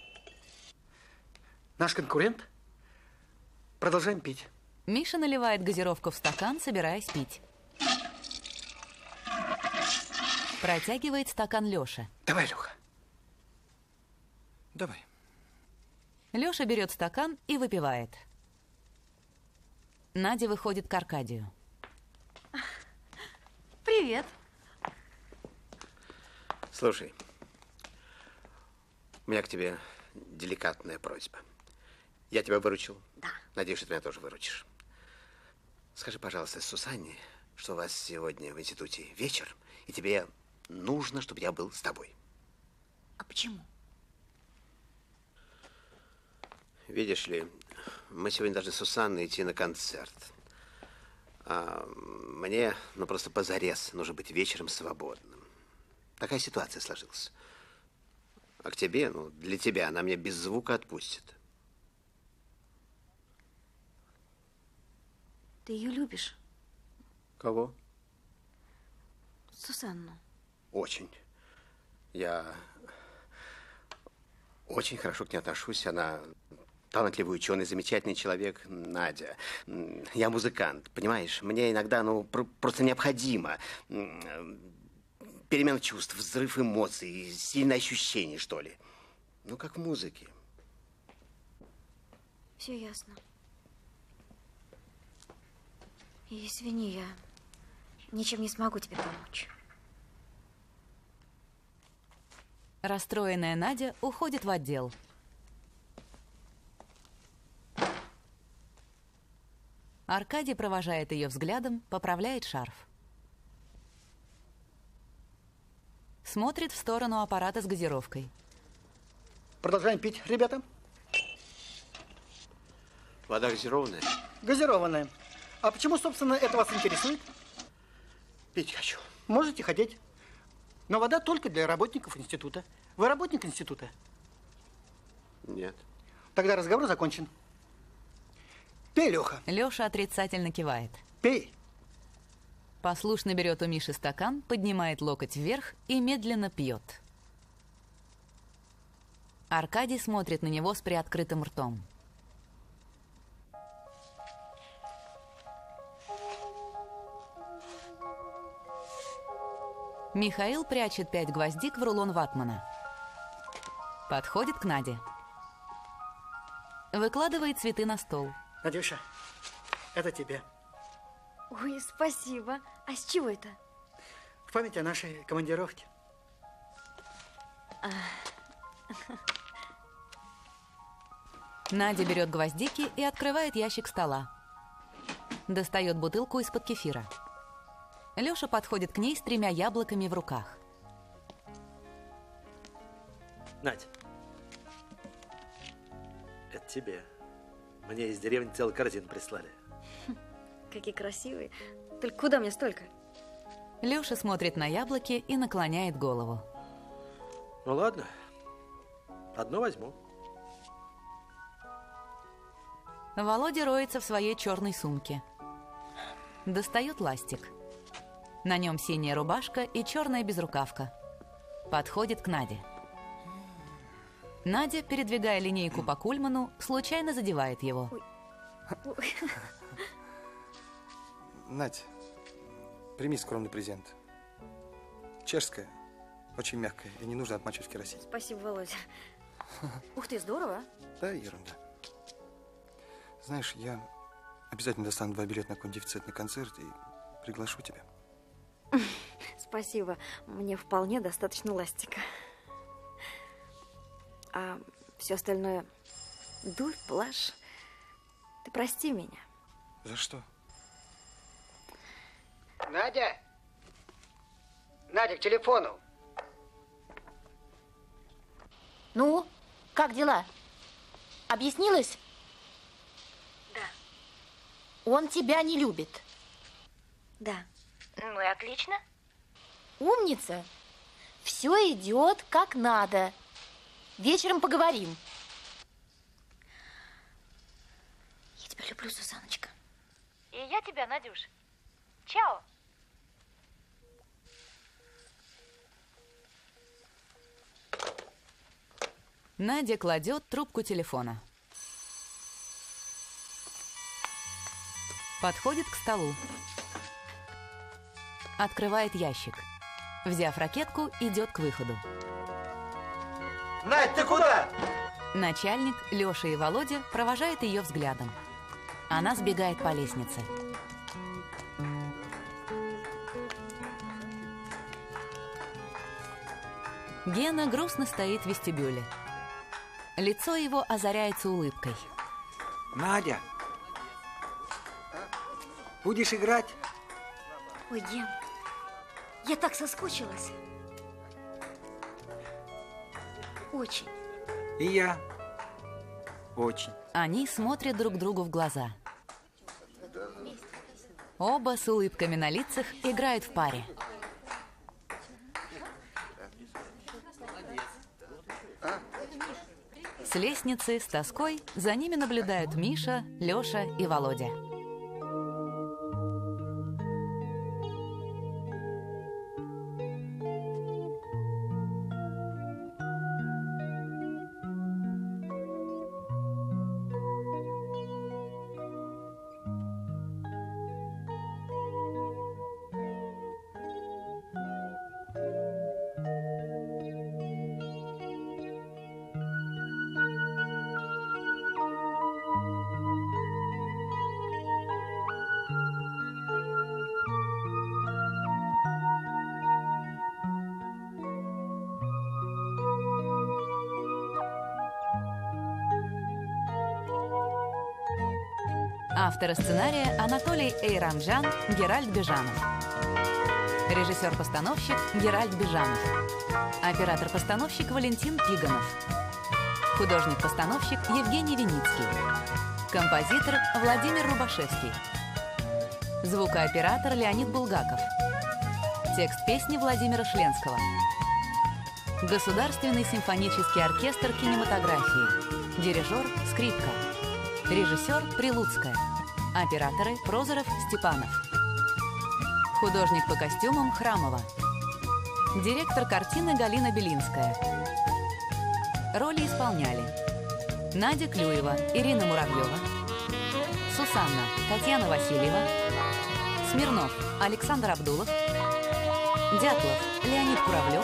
Наш конкурент? Продолжаем пить. Миша наливает газировку в стакан, собираясь пить. Протягивает стакан Лёше. Давай, Лёха. Давай. Лёша берет стакан и выпивает. Надя выходит к Аркадию. Привет. Слушай, у меня к тебе деликатная просьба. Я тебя выручил. Да. Надеюсь, что ты меня тоже выручишь. Скажи, пожалуйста, Сусанне, что у вас сегодня в институте вечер, и тебе нужно, чтобы я был с тобой. А почему? Видишь ли, мы сегодня должны с Сусанной идти на концерт. А мне, ну, просто позарез нужно быть вечером свободным. Такая ситуация сложилась. А к тебе, ну, для тебя она меня без звука отпустит. Ты ее любишь? Кого? Сусанну. Очень. Я очень хорошо к ней отношусь. Она талантливый ученый, замечательный человек. Надя. Я музыкант, понимаешь? Мне иногда, ну, пр просто необходимо перемена чувств, взрыв эмоций, сильное ощущение, что ли. Ну, как в музыке. Все ясно. И извини, я ничем не смогу тебе помочь. Расстроенная Надя уходит в отдел. Аркадий провожает ее взглядом, поправляет шарф. Смотрит в сторону аппарата с газировкой. Продолжаем пить, ребята. Вода газированная? Газированная. А почему, собственно, это вас интересует? Пить хочу. Можете хотеть. Но вода только для работников института. Вы работник института? Нет. Тогда разговор закончен. Пей, Леха. Леша отрицательно кивает. Пей. Послушно берет у Миши стакан, поднимает локоть вверх и медленно пьет. Аркадий смотрит на него с приоткрытым ртом. Михаил прячет пять гвоздик в рулон ватмана. Подходит к Наде. Выкладывает цветы на стол. Надюша, это тебе. Ой, спасибо. А с чего это? В память о нашей командировке. А... Надя берет гвоздики и открывает ящик стола. Достает бутылку из-под кефира. Леша подходит к ней с тремя яблоками в руках. Надь, это тебе. Мне из деревни целую корзину прислали. Какие красивые. Только куда мне столько? Лёша смотрит на яблоки и наклоняет голову. Ну ладно, одно возьму. Володя роется в своей черной сумке. Достает ластик. На нем синяя рубашка и черная безрукавка. Подходит к Наде. Надя, передвигая линейку по кульману, случайно задевает его. Надь, прими скромный презент. Чешская, очень мягкая, и не нужно отмачивать в керосине. Спасибо, Володя. Ух ты, здорово. Да, ерунда. Знаешь, я обязательно достану два билета на какой-нибудь дефицитный концерт и приглашу тебя. Спасибо. Мне вполне достаточно ластика. А все остальное — дурь, блажь. Ты прости меня. За что? Надя! Надя, к телефону. Ну, как дела? Объяснилась? Да. Он тебя не любит. Да. Ну и отлично. Умница. Все идет как надо. Вечером поговорим. Я тебя люблю, Сусаночка. И я тебя, Надюш. Чао. Надя кладет трубку телефона. Подходит к столу. Открывает ящик. Взяв ракетку, идет к выходу. Надь, ты куда? Начальник, Лёша и Володя провожают ее взглядом. Она сбегает по лестнице. Гена грустно стоит в вестибюле. Лицо его озаряется улыбкой. Надя, будешь играть? Ой, Ген, я так соскучилась. Очень. И я. Очень. Они смотрят друг другу в глаза. Оба с улыбками на лицах играют в паре. С лестницы с тоской за ними наблюдают Миша, Лёша и Володя. Автор сценария Анатолий Эйрамджан, Геральт Бежанов. Режиссер-постановщик Геральт Бежанов. Оператор-постановщик Валентин Пиганов. Художник-постановщик Евгений Виницкий. Композитор Владимир Рубашевский. Звукооператор Леонид Булгаков. Текст песни Владимира Шленского. Государственный симфонический оркестр кинематографии. Дирижер скрипка. Режиссер Прилуцкая. Операторы Прозоров, Степанов. Художник по костюмам Храмова. Директор картины Галина Белинская. Роли исполняли Надя Клюева, Ирина Муравьева, Сусанна, Татьяна Васильева, Смирнов, Александр Абдулов, Дятлов, Леонид Куравлев,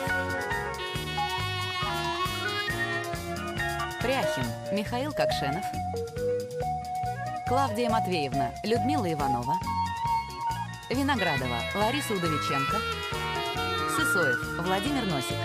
Пряхин, Михаил Кокшенов, Клавдия Матвеевна, Людмила Иванова, Виноградова, Лариса Удовиченко, Сысоев, Владимир Носик,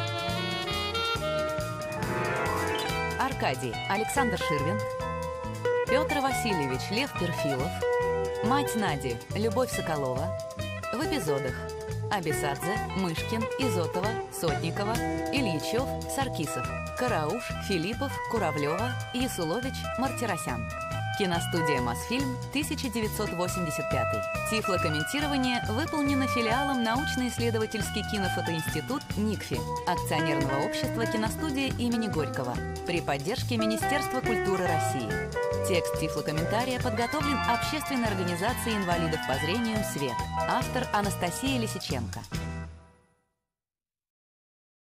Аркадий, Александр Ширвин, Петр Васильевич, Лев Перфилов, мать Нади, Любовь Соколова, в эпизодах Абисадзе, Мышкин, Изотова, Сотникова, Ильичев, Саркисов, Карауш, Филиппов, Куравлева, Ясулович, Мартиросян. Киностудия «Мосфильм», тысяча девятьсот восемьдесят пятый. Тифлокомментирование выполнено филиалом научно-исследовательский кинофотоинститут НИКФИ, акционерного общества «Киностудия» имени Горького, при поддержке Министерства культуры России. Текст тифлокомментария подготовлен Общественной организацией инвалидов по зрению «Свет». Автор Анастасия Лисиченко.